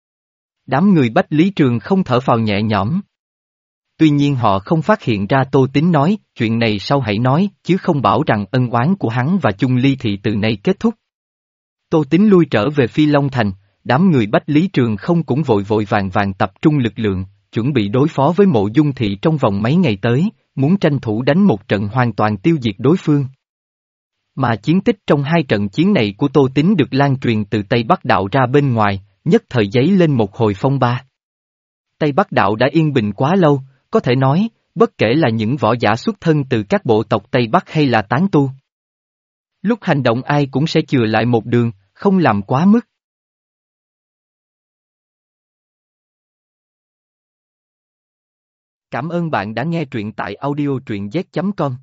A: Đám người Bách Lý Trường không thở phào nhẹ nhõm. Tuy nhiên họ không phát hiện ra Tô Tín nói, chuyện này sau hãy nói, chứ không bảo rằng ân oán của hắn và Chung Ly thị từ nay kết thúc. Tô Tín lui trở về Phi Long Thành, đám người Bách Lý Trường không cũng vội vội vàng vàng tập trung lực lượng, chuẩn bị đối phó với Mộ Dung thị trong vòng mấy ngày tới, muốn tranh thủ đánh một trận hoàn toàn tiêu diệt đối phương. Mà chiến tích trong hai trận chiến này của Tô Tín được lan truyền từ Tây Bắc Đạo ra bên ngoài, nhất thời dấy lên một hồi phong ba. Tây Bắc Đạo đã yên bình quá lâu, có thể nói, bất kể là những võ giả xuất thân từ các bộ tộc Tây Bắc hay là tán tu. Lúc hành động ai cũng sẽ chừa lại một đường, không làm quá mức. Cảm ơn bạn đã nghe truyện tại audio truyện z chấm com.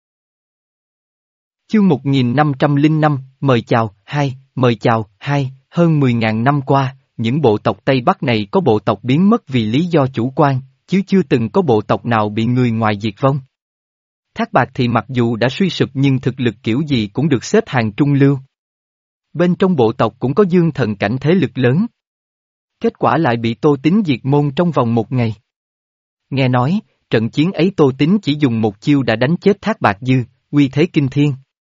A: Chương một nghìn năm trăm lẻ năm, mời chào, hai, mời chào, hai, hơn mười ngàn năm qua, những bộ tộc Tây Bắc này có bộ tộc biến mất vì lý do chủ quan, chứ chưa từng có bộ tộc nào bị người ngoài diệt vong. Thác Bạt thì mặc dù đã suy sụp nhưng thực lực kiểu gì cũng được xếp hàng trung lưu. Bên trong bộ tộc cũng có dương thần cảnh thế lực lớn. Kết quả lại bị Tô Tín diệt môn trong vòng một ngày. Nghe nói, trận chiến ấy Tô Tín chỉ dùng một chiêu đã đánh chết Thác Bạt Dư, uy thế kinh thiên.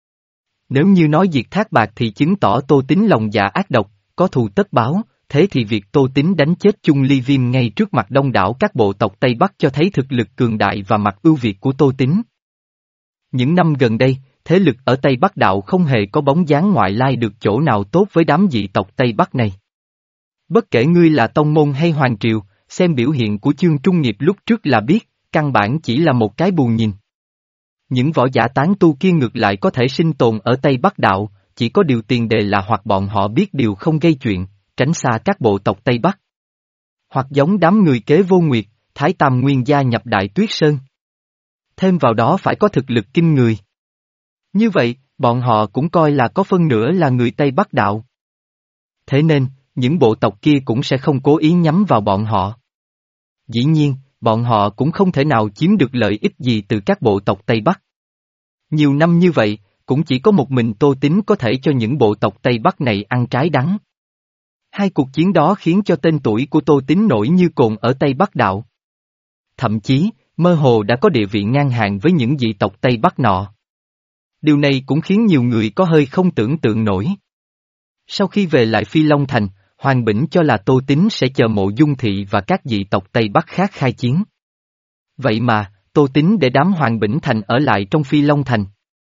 A: Nếu như nói diệt Thác Bạt thì chứng tỏ Tô Tín lòng dạ ác độc, có thù tất báo, thế thì việc Tô Tín đánh chết Chung Ly Viêm ngay trước mặt đông đảo các bộ tộc Tây Bắc cho thấy thực lực cường đại và mặt ưu việt của Tô Tín. Những năm gần đây, thế lực ở Tây Bắc Đạo không hề có bóng dáng ngoại lai được chỗ nào tốt với đám dị tộc Tây Bắc này. Bất kể ngươi là tông môn hay hoàng triều, xem biểu hiện của Chương Trung Nghiệp lúc trước là biết, căn bản chỉ là một cái bù nhìn. Những võ giả tán tu kia ngược lại có thể sinh tồn ở Tây Bắc Đạo, chỉ có điều tiền đề là hoặc bọn họ biết điều không gây chuyện, tránh xa các bộ tộc Tây Bắc. Hoặc giống đám người Kế Vô Nguyệt, Thái Tam Nguyên gia nhập Đại Tuyết Sơn. Thêm vào đó phải có thực lực kinh người. Như vậy, bọn họ cũng coi là có phân nửa là người Tây Bắc Đạo. Thế nên, những bộ tộc kia cũng sẽ không cố ý nhắm vào bọn họ. Dĩ nhiên, bọn họ cũng không thể nào chiếm được lợi ích gì từ các bộ tộc Tây Bắc. Nhiều năm như vậy, cũng chỉ có một mình Tô Tín có thể cho những bộ tộc Tây Bắc này ăn trái đắng. Hai cuộc chiến đó khiến cho tên tuổi của Tô Tín nổi như cồn ở Tây Bắc Đạo. Thậm chí, mơ hồ đã có địa vị ngang hàng với những dị tộc Tây Bắc nọ. Điều này cũng khiến nhiều người có hơi không tưởng tượng nổi. Sau khi về lại Phi Long Thành, Hoàng Bỉnh cho là Tô Tín sẽ chờ Mộ Dung thị và các dị tộc Tây Bắc khác khai chiến. Vậy mà, Tô Tín để đám Hoàng Bỉnh Thành ở lại trong Phi Long Thành.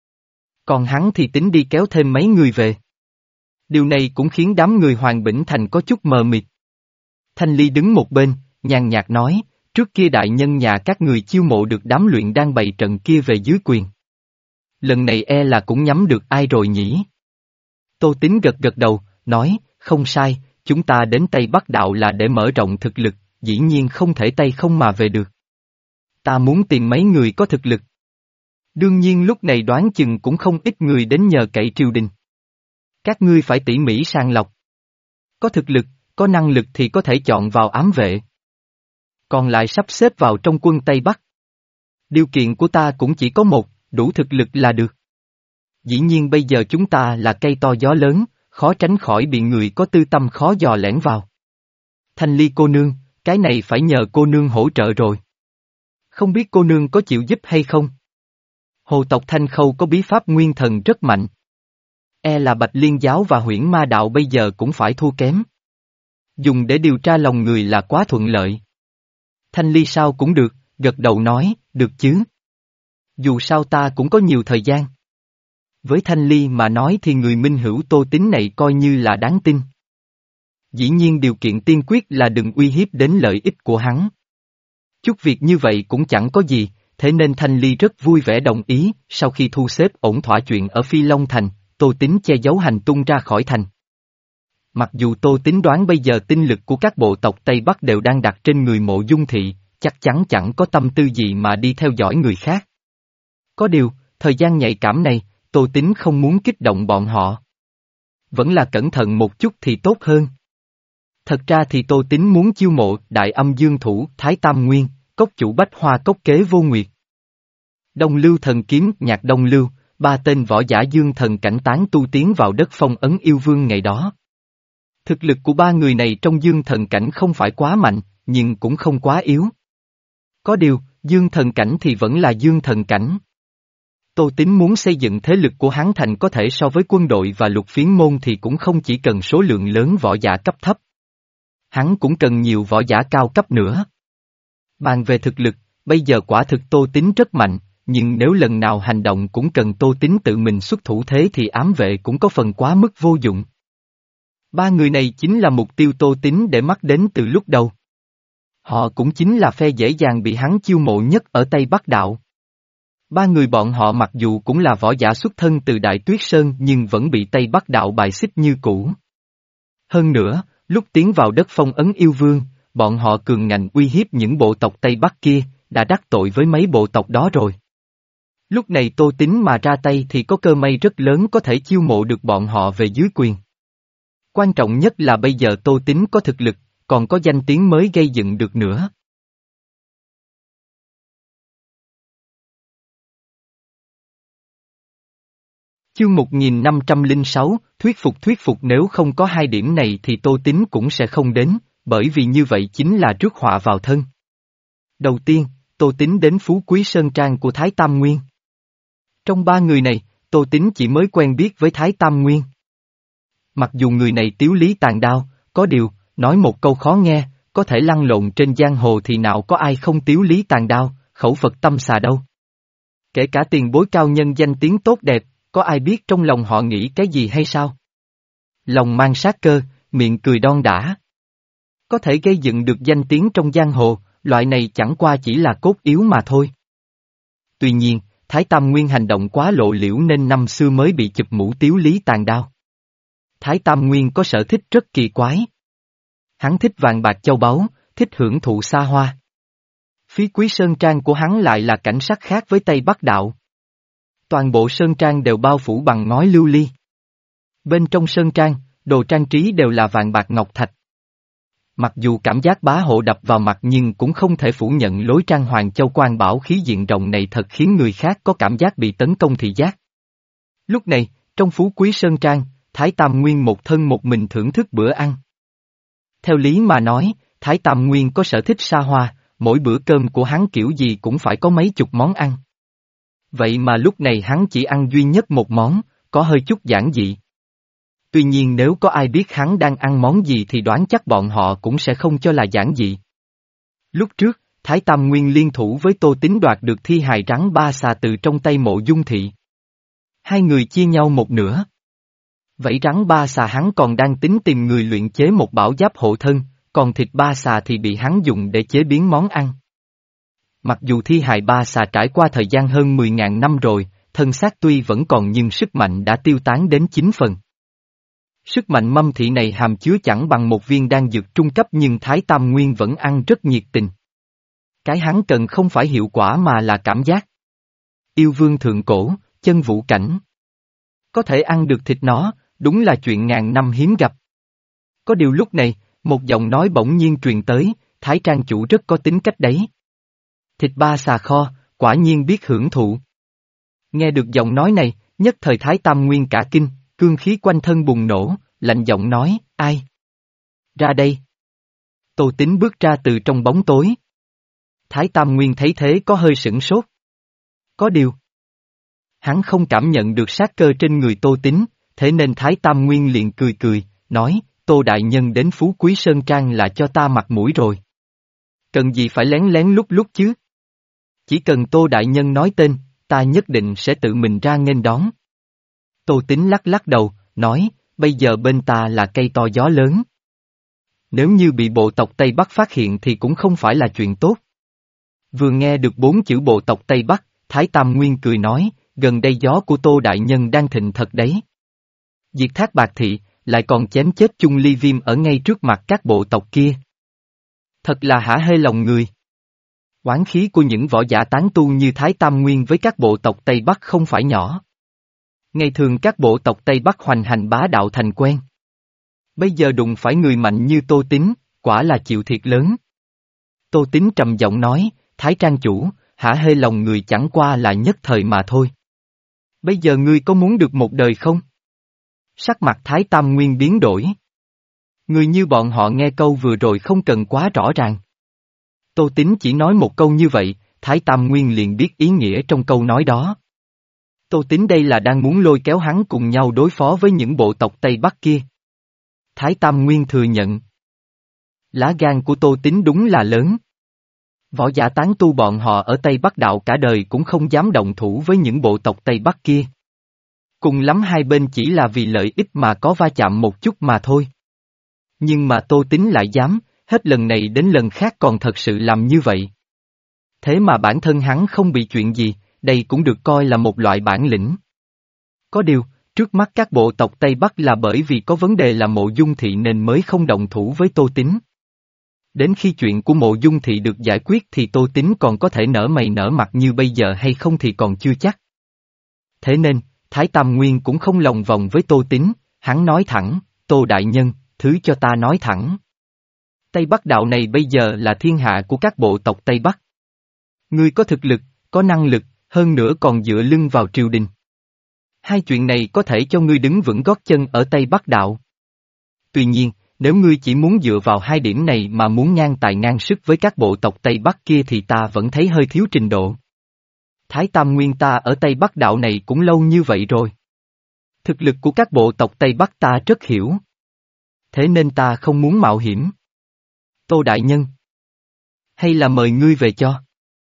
A: Còn hắn thì tính đi kéo thêm mấy người về. Điều này cũng khiến đám người Hoàng Bỉnh Thành có chút mờ mịt. Thanh Ly đứng một bên, nhàn nhạt nói, trước kia đại nhân nhà các người chiêu mộ được đám luyện đang bày trận kia về dưới quyền. Lần này e là cũng nhắm được ai rồi nhỉ? Tô Tín gật gật đầu, nói, không sai, chúng ta đến Tây Bắc Đạo là để mở rộng thực lực, dĩ nhiên không thể tay không mà về được. Ta muốn tìm mấy người có thực lực. Đương nhiên lúc này đoán chừng cũng không ít người đến nhờ cậy triều đình. Các ngươi phải tỉ mỉ sàng lọc. Có thực lực, có năng lực thì có thể chọn vào ám vệ. Còn lại sắp xếp vào trong quân Tây Bắc. Điều kiện của ta cũng chỉ có một, đủ thực lực là được. Dĩ nhiên bây giờ chúng ta là cây to gió lớn, khó tránh khỏi bị người có tư tâm khó dò lẻn vào. Thanh Ly cô nương, cái này phải nhờ cô nương hỗ trợ rồi. Không biết cô nương có chịu giúp hay không? Hồ tộc Thanh Khâu có bí pháp nguyên thần rất mạnh. E là Bạch Liên giáo và Huyễn Ma đạo bây giờ cũng phải thua kém. Dùng để điều tra lòng người là quá thuận lợi. Thanh Ly sao cũng được, gật đầu nói, được chứ. Dù sao ta cũng có nhiều thời gian. Với Thanh Ly mà nói thì người minh hữu Tô Tín này coi như là đáng tin. Dĩ nhiên điều kiện tiên quyết là đừng uy hiếp đến lợi ích của hắn. Chút việc như vậy cũng chẳng có gì, thế nên Thanh Ly rất vui vẻ đồng ý, sau khi thu xếp ổn thỏa chuyện ở Phi Long Thành, Tô Tín che giấu hành tung ra khỏi thành. Mặc dù Tô Tín đoán bây giờ tinh lực của các bộ tộc Tây Bắc đều đang đặt trên người Mộ Dung Thị, chắc chắn chẳng có tâm tư gì mà đi theo dõi người khác. Có điều, thời gian nhạy cảm này, Tô Tín không muốn kích động bọn họ. Vẫn là cẩn thận một chút thì tốt hơn. Thật ra thì Tô Tín muốn chiêu mộ Đại Âm Dương Thủ, Thái Tam Nguyên, Cốc Chủ Bách Hoa Cốc Kế Vô Nguyệt. Đông Lưu Thần Kiếm, Nhạc Đông Lưu, ba tên võ giả dương thần cảnh tán tu tiến vào đất Phong Ấn Yêu Vương ngày đó. Thực lực của ba người này trong dương thần cảnh không phải quá mạnh, nhưng cũng không quá yếu. Có điều, dương thần cảnh thì vẫn là dương thần cảnh. Tô Tín muốn xây dựng thế lực của hắn thành có thể so với quân đội và lục phiến môn thì cũng không chỉ cần số lượng lớn võ giả cấp thấp. Hắn cũng cần nhiều võ giả cao cấp nữa. Bàn về thực lực, bây giờ quả thực Tô Tín rất mạnh, nhưng nếu lần nào hành động cũng cần Tô Tín tự mình xuất thủ thế thì ám vệ cũng có phần quá mức vô dụng. Ba người này chính là mục tiêu Tô Tín để mắt đến từ lúc đầu. Họ cũng chính là phe dễ dàng bị hắn chiêu mộ nhất ở Tây Bắc Đạo. Ba người bọn họ mặc dù cũng là võ giả xuất thân từ Đại Tuyết Sơn nhưng vẫn bị Tây Bắc Đạo bài xích như cũ. Hơn nữa, lúc tiến vào đất Phong Ấn Yêu Vương, bọn họ cường ngạnh uy hiếp những bộ tộc Tây Bắc kia, đã đắc tội với mấy bộ tộc đó rồi. Lúc này Tô Tín mà ra tay thì có cơ may rất lớn có thể chiêu mộ được bọn họ về dưới quyền. Quan trọng nhất là bây giờ Tô Tín có thực lực, còn có danh tiếng mới gây dựng được nữa. Chương một nghìn năm trăm lẻ sáu, thuyết phục thuyết phục nếu không có hai điểm này thì Tô Tín cũng sẽ không đến, bởi vì như vậy chính là rước họa vào thân. Đầu tiên, Tô Tín đến Phú Quý Sơn Trang của Thái Tam Nguyên. Trong ba người này, Tô Tín chỉ mới quen biết với Thái Tam Nguyên. Mặc dù người này tiếu lý tàn đao, có điều, nói một câu khó nghe, có thể lăn lộn trên giang hồ thì nào có ai không tiếu lý tàn đao, khẩu Phật tâm xà đâu. Kể cả tiền bối cao nhân danh tiếng tốt đẹp, có ai biết trong lòng họ nghĩ cái gì hay sao? Lòng mang sát cơ, miệng cười đon đả. Có thể gây dựng được danh tiếng trong giang hồ, loại này chẳng qua chỉ là cốt yếu mà thôi. Tuy nhiên, Thái Tam Nguyên hành động quá lộ liễu nên năm xưa mới bị chụp mũ tiếu lý tàn đao. Thái Tam Nguyên có sở thích rất kỳ quái. Hắn thích vàng bạc châu báu, thích hưởng thụ xa hoa. Phí Quý Sơn Trang của hắn lại là cảnh sắc khác với Tây Bắc Đạo. Toàn bộ Sơn Trang đều bao phủ bằng ngói lưu ly. Bên trong Sơn Trang, đồ trang trí đều là vàng bạc ngọc thạch. Mặc dù cảm giác bá hộ đập vào mặt nhưng cũng không thể phủ nhận lối trang hoàng châu quan bảo khí diện rộng này thật khiến người khác có cảm giác bị tấn công thị giác. Lúc này, trong Phú Quý Sơn Trang, Thái Tam Nguyên một thân một mình thưởng thức bữa ăn. Theo lý mà nói, Thái Tam Nguyên có sở thích xa hoa, mỗi bữa cơm của hắn kiểu gì cũng phải có mấy chục món ăn. Vậy mà lúc này hắn chỉ ăn duy nhất một món, có hơi chút giản dị. Tuy nhiên nếu có ai biết hắn đang ăn món gì thì đoán chắc bọn họ cũng sẽ không cho là giản dị. Lúc trước, Thái Tam Nguyên liên thủ với Tô Tín đoạt được thi hài rắn ba xà từ trong tay Mộ Dung Thị. Hai người chia nhau một nửa. Vậy rắn ba xà hắn còn đang tính tìm người luyện chế một bảo giáp hộ thân, còn thịt ba xà thì bị hắn dùng để chế biến món ăn. Mặc dù thi hài ba xà trải qua thời gian hơn mười ngàn năm rồi, thân xác tuy vẫn còn nhưng sức mạnh đã tiêu tán đến chín phần. Sức mạnh mâm thị này hàm chứa chẳng bằng một viên đan dược trung cấp nhưng Thái Tam Nguyên vẫn ăn rất nhiệt tình. Cái hắn cần không phải hiệu quả mà là cảm giác. Yêu vương thượng cổ, chân vũ cảnh. Có thể ăn được thịt nó, đúng là chuyện ngàn năm hiếm gặp. Có điều lúc này, một giọng nói bỗng nhiên truyền tới, Thái Trang chủ rất có tính cách đấy. Thịt ba xà kho, quả nhiên biết hưởng thụ. Nghe được giọng nói này, nhất thời Thái Tam Nguyên cả kinh, cương khí quanh thân bùng nổ, lạnh giọng nói, ai? Ra đây. Tô Tín bước ra từ trong bóng tối. Thái Tam Nguyên thấy thế có hơi sửng sốt. Có điều. Hắn không cảm nhận được sát cơ trên người Tô Tín, thế nên Thái Tam Nguyên liền cười cười, nói, Tô Đại Nhân đến Phú Quý Sơn Trang là cho ta mặt mũi rồi. Cần gì phải lén lén lúc lúc chứ? Chỉ cần Tô Đại Nhân nói tên, ta nhất định sẽ tự mình ra nghênh đón. Tô Tín lắc lắc đầu, nói, bây giờ bên ta là cây to gió lớn. Nếu như bị bộ tộc Tây Bắc phát hiện thì cũng không phải là chuyện tốt. Vừa nghe được bốn chữ bộ tộc Tây Bắc, Thái Tam Nguyên cười nói, gần đây gió của Tô Đại Nhân đang thịnh thật đấy. Diệt Thác Bạc Thị, lại còn chém chết Chung Ly Viêm ở ngay trước mặt các bộ tộc kia. Thật là hả hê lòng người. Oán khí của những võ giả tán tu như Thái Tam Nguyên với các bộ tộc Tây Bắc không phải nhỏ. Ngày thường các bộ tộc Tây Bắc hoành hành bá đạo thành quen. Bây giờ đụng phải người mạnh như Tô Tín, quả là chịu thiệt lớn. Tô Tín trầm giọng nói, Thái Trang chủ, hả hê lòng người chẳng qua là nhất thời mà thôi. Bây giờ ngươi có muốn được một đời không? Sắc mặt Thái Tam Nguyên biến đổi. Người như bọn họ nghe câu vừa rồi không cần quá rõ ràng. Tô Tín chỉ nói một câu như vậy, Thái Tam Nguyên liền biết ý nghĩa trong câu nói đó. Tô Tín đây là đang muốn lôi kéo hắn cùng nhau đối phó với những bộ tộc Tây Bắc kia. Thái Tam Nguyên thừa nhận. Lá gan của Tô Tín đúng là lớn. Võ giả tán tu bọn họ ở Tây Bắc đạo cả đời cũng không dám động thủ với những bộ tộc Tây Bắc kia. Cùng lắm hai bên chỉ là vì lợi ích mà có va chạm một chút mà thôi. Nhưng mà Tô Tín lại dám, hết lần này đến lần khác còn thật sự làm như vậy. Thế mà bản thân hắn không bị chuyện gì, đây cũng được coi là một loại bản lĩnh. Có điều, trước mắt các bộ tộc Tây Bắc là bởi vì có vấn đề là Mộ Dung Thị nên mới không động thủ với Tô Tín. Đến khi chuyện của Mộ Dung Thị được giải quyết thì Tô Tín còn có thể nở mày nở mặt như bây giờ hay không thì còn chưa chắc. Thế nên, Thái Tam Nguyên cũng không lòng vòng với Tô Tín, hắn nói thẳng, Tô Đại Nhân, thứ cho ta nói thẳng. Tây Bắc đạo này bây giờ là thiên hạ của các bộ tộc Tây Bắc. Ngươi có thực lực, có năng lực, hơn nữa còn dựa lưng vào triều đình. Hai chuyện này có thể cho ngươi đứng vững gót chân ở Tây Bắc đạo. Tuy nhiên, nếu ngươi chỉ muốn dựa vào hai điểm này mà muốn ngang tài ngang sức với các bộ tộc Tây Bắc kia thì ta vẫn thấy hơi thiếu trình độ. Thái Tam Nguyên ta ở Tây Bắc đạo này cũng lâu như vậy rồi. Thực lực của các bộ tộc Tây Bắc ta rất hiểu. Thế nên ta không muốn mạo hiểm. Tô Đại Nhân. Hay là mời ngươi về cho.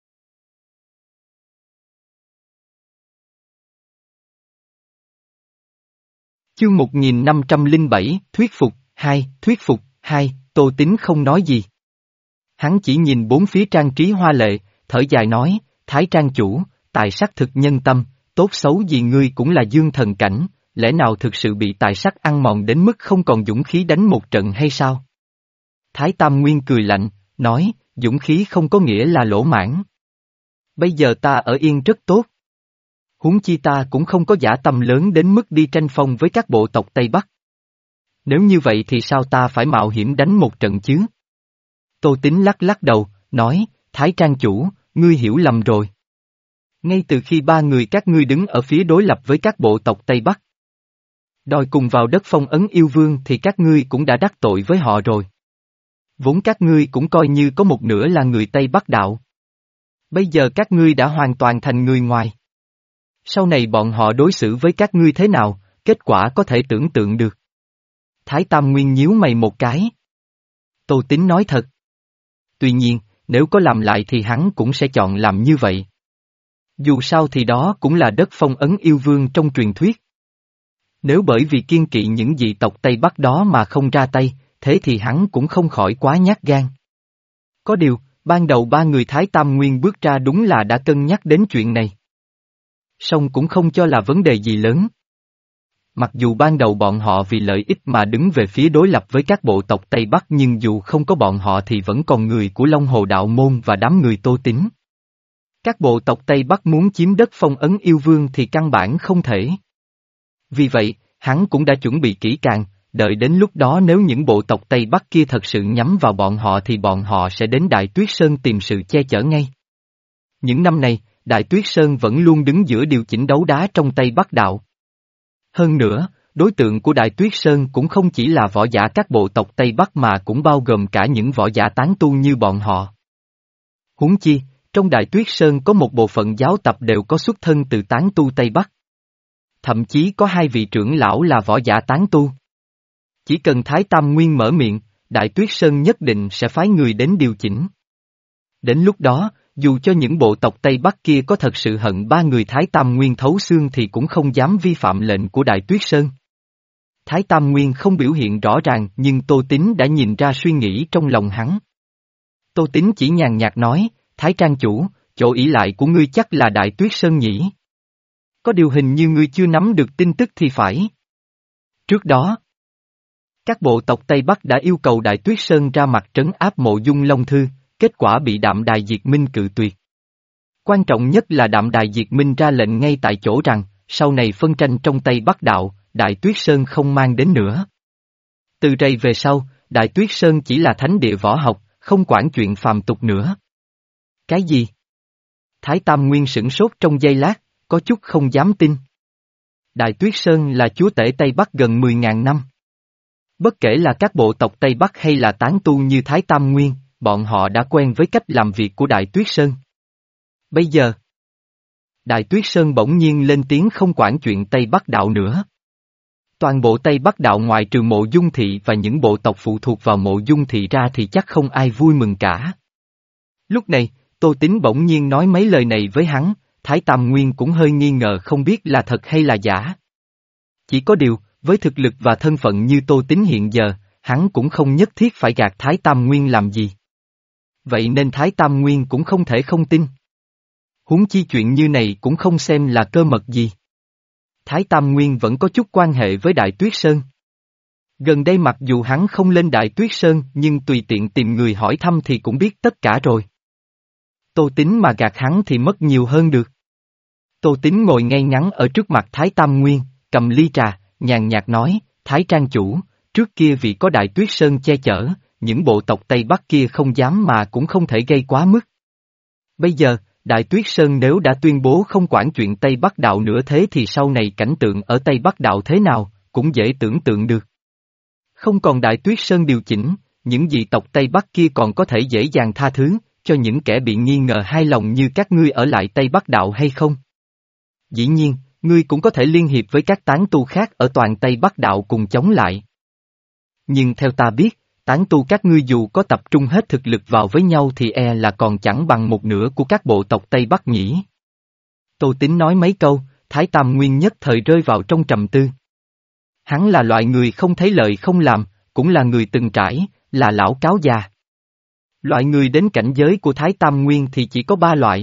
A: Chương một nghìn năm trăm lẻ bảy, Thuyết Phục, hai, Thuyết Phục, hai, Tô Tín không nói gì. Hắn chỉ nhìn bốn phía trang trí hoa lệ, thở dài nói, Thái Trang chủ, tài sắc thực nhân tâm, tốt xấu gì ngươi cũng là dương thần cảnh, lẽ nào thực sự bị tài sắc ăn mòn đến mức không còn dũng khí đánh một trận hay sao? Thái Tam Nguyên cười lạnh, nói, dũng khí không có nghĩa là lỗ mãn. Bây giờ ta ở yên rất tốt. Huống chi ta cũng không có dã tâm lớn đến mức đi tranh phong với các bộ tộc Tây Bắc. Nếu như vậy thì sao ta phải mạo hiểm đánh một trận chứ? Tô Tín lắc lắc đầu, nói, Thái Trang chủ, ngươi hiểu lầm rồi. Ngay từ khi ba người các ngươi đứng ở phía đối lập với các bộ tộc Tây Bắc, đòi cùng vào đất phong ấn yêu vương thì các ngươi cũng đã đắc tội với họ rồi. Vốn các ngươi cũng coi như có một nửa là người Tây Bắc đạo. Bây giờ các ngươi đã hoàn toàn thành người ngoài. Sau này bọn họ đối xử với các ngươi thế nào, kết quả có thể tưởng tượng được. Thái Tam Nguyên nhíu mày một cái. Tô Tín nói thật. Tuy nhiên, nếu có làm lại thì hắn cũng sẽ chọn làm như vậy. Dù sao thì đó cũng là đất phong ấn yêu vương trong truyền thuyết. Nếu bởi vì kiên kỵ những dị tộc Tây Bắc đó mà không ra tay, thế thì hắn cũng không khỏi quá nhát gan. Có điều, ban đầu ba người Thái Tam Nguyên bước ra đúng là đã cân nhắc đến chuyện này. Song cũng không cho là vấn đề gì lớn. Mặc dù ban đầu bọn họ vì lợi ích mà đứng về phía đối lập với các bộ tộc Tây Bắc nhưng dù không có bọn họ thì vẫn còn người của Long Hồ Đạo Môn và đám người Tô Tín. Các bộ tộc Tây Bắc muốn chiếm đất Phong Ấn Yêu Vương thì căn bản không thể. Vì vậy, hắn cũng đã chuẩn bị kỹ càng, đợi đến lúc đó nếu những bộ tộc Tây Bắc kia thật sự nhắm vào bọn họ thì bọn họ sẽ đến Đại Tuyết Sơn tìm sự che chở ngay. Những năm này, Đại Tuyết Sơn vẫn luôn đứng giữa điều chỉnh đấu đá trong Tây Bắc Đạo. Hơn nữa, đối tượng của Đại Tuyết Sơn cũng không chỉ là võ giả các bộ tộc Tây Bắc mà cũng bao gồm cả những võ giả tán tu như bọn họ. Huống chi, trong Đại Tuyết Sơn có một bộ phận giáo tập đều có xuất thân từ tán tu Tây Bắc. Thậm chí có hai vị trưởng lão là võ giả tán tu. Chỉ cần Thái Tam Nguyên mở miệng, Đại Tuyết Sơn nhất định sẽ phái người đến điều chỉnh. Đến lúc đó, dù cho những bộ tộc Tây Bắc kia có thật sự hận ba người Thái Tam Nguyên thấu xương thì cũng không dám vi phạm lệnh của Đại Tuyết Sơn. Thái Tam Nguyên không biểu hiện rõ ràng nhưng Tô Tín đã nhìn ra suy nghĩ trong lòng hắn. Tô Tín chỉ nhàn nhạt nói, Thái Trang chủ, chỗ ỷ lại của ngươi chắc là Đại Tuyết Sơn nhỉ? Có điều hình như ngươi chưa nắm được tin tức thì phải. Trước đó, các bộ tộc Tây Bắc đã yêu cầu Đại Tuyết Sơn ra mặt trấn áp Mộ Dung Long Thư, kết quả bị Đạm Đài Diệt Minh cự tuyệt. Quan trọng nhất là Đạm Đài Diệt Minh ra lệnh ngay tại chỗ rằng, sau này phân tranh trong Tây Bắc Đạo, Đại Tuyết Sơn không mang đến nữa. Từ đây về sau, Đại Tuyết Sơn chỉ là thánh địa võ học, không quản chuyện phàm tục nữa. Cái gì? Thái Tam Nguyên sửng sốt trong giây lát, có chút không dám tin. Đại Tuyết Sơn là chúa tể Tây Bắc gần mười ngàn năm. Bất kể là các bộ tộc Tây Bắc hay là tán tu như Thái Tam Nguyên, bọn họ đã quen với cách làm việc của Đại Tuyết Sơn. Bây giờ, Đại Tuyết Sơn bỗng nhiên lên tiếng không quản chuyện Tây Bắc Đạo nữa. Toàn bộ Tây Bắc Đạo ngoại trừ Mộ Dung Thị và những bộ tộc phụ thuộc vào Mộ Dung Thị ra thì chắc không ai vui mừng cả. Lúc này, Tô Tín bỗng nhiên nói mấy lời này với hắn, Thái Tam Nguyên cũng hơi nghi ngờ không biết là thật hay là giả. Chỉ có điều, với thực lực và thân phận như Tô Tín hiện giờ, hắn cũng không nhất thiết phải gạt Thái Tam Nguyên làm gì. Vậy nên Thái Tam Nguyên cũng không thể không tin. Huống chi chuyện như này cũng không xem là cơ mật gì. Thái Tam Nguyên vẫn có chút quan hệ với Đại Tuyết Sơn. Gần đây mặc dù hắn không lên Đại Tuyết Sơn nhưng tùy tiện tìm người hỏi thăm thì cũng biết tất cả rồi. Tô Tín mà gạt hắn thì mất nhiều hơn được. Tô Tín ngồi ngay ngắn ở trước mặt Thái Tam Nguyên, cầm ly trà, nhàn nhạt nói, Thái Trang chủ, trước kia vì có Đại Tuyết Sơn che chở, những bộ tộc Tây Bắc kia không dám mà cũng không thể gây quá mức. Bây giờ, Đại Tuyết Sơn nếu đã tuyên bố không quản chuyện Tây Bắc Đạo nữa thế thì sau này cảnh tượng ở Tây Bắc Đạo thế nào, cũng dễ tưởng tượng được. Không còn Đại Tuyết Sơn điều chỉnh, những dị tộc Tây Bắc kia còn có thể dễ dàng tha thứ, cho những kẻ bị nghi ngờ hai lòng như các ngươi ở lại Tây Bắc Đạo hay không? Dĩ nhiên, ngươi cũng có thể liên hiệp với các tán tu khác ở toàn Tây Bắc Đạo cùng chống lại. Nhưng theo ta biết, tán tu các ngươi dù có tập trung hết thực lực vào với nhau thì e là còn chẳng bằng một nửa của các bộ tộc Tây Bắc nhỉ. Tô Tín nói mấy câu, Thái Tam Nguyên nhất thời rơi vào trong trầm tư. Hắn là loại người không thấy lợi không làm, cũng là người từng trải, là lão cáo già. Loại người đến cảnh giới của Thái Tam Nguyên thì chỉ có ba loại.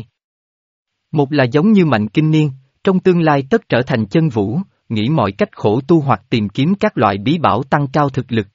A: Một là giống như Mạnh Kinh Niên, trong tương lai tất trở thành chân vũ, nghĩ mọi cách khổ tu hoặc tìm kiếm các loại bí bảo tăng cao thực lực.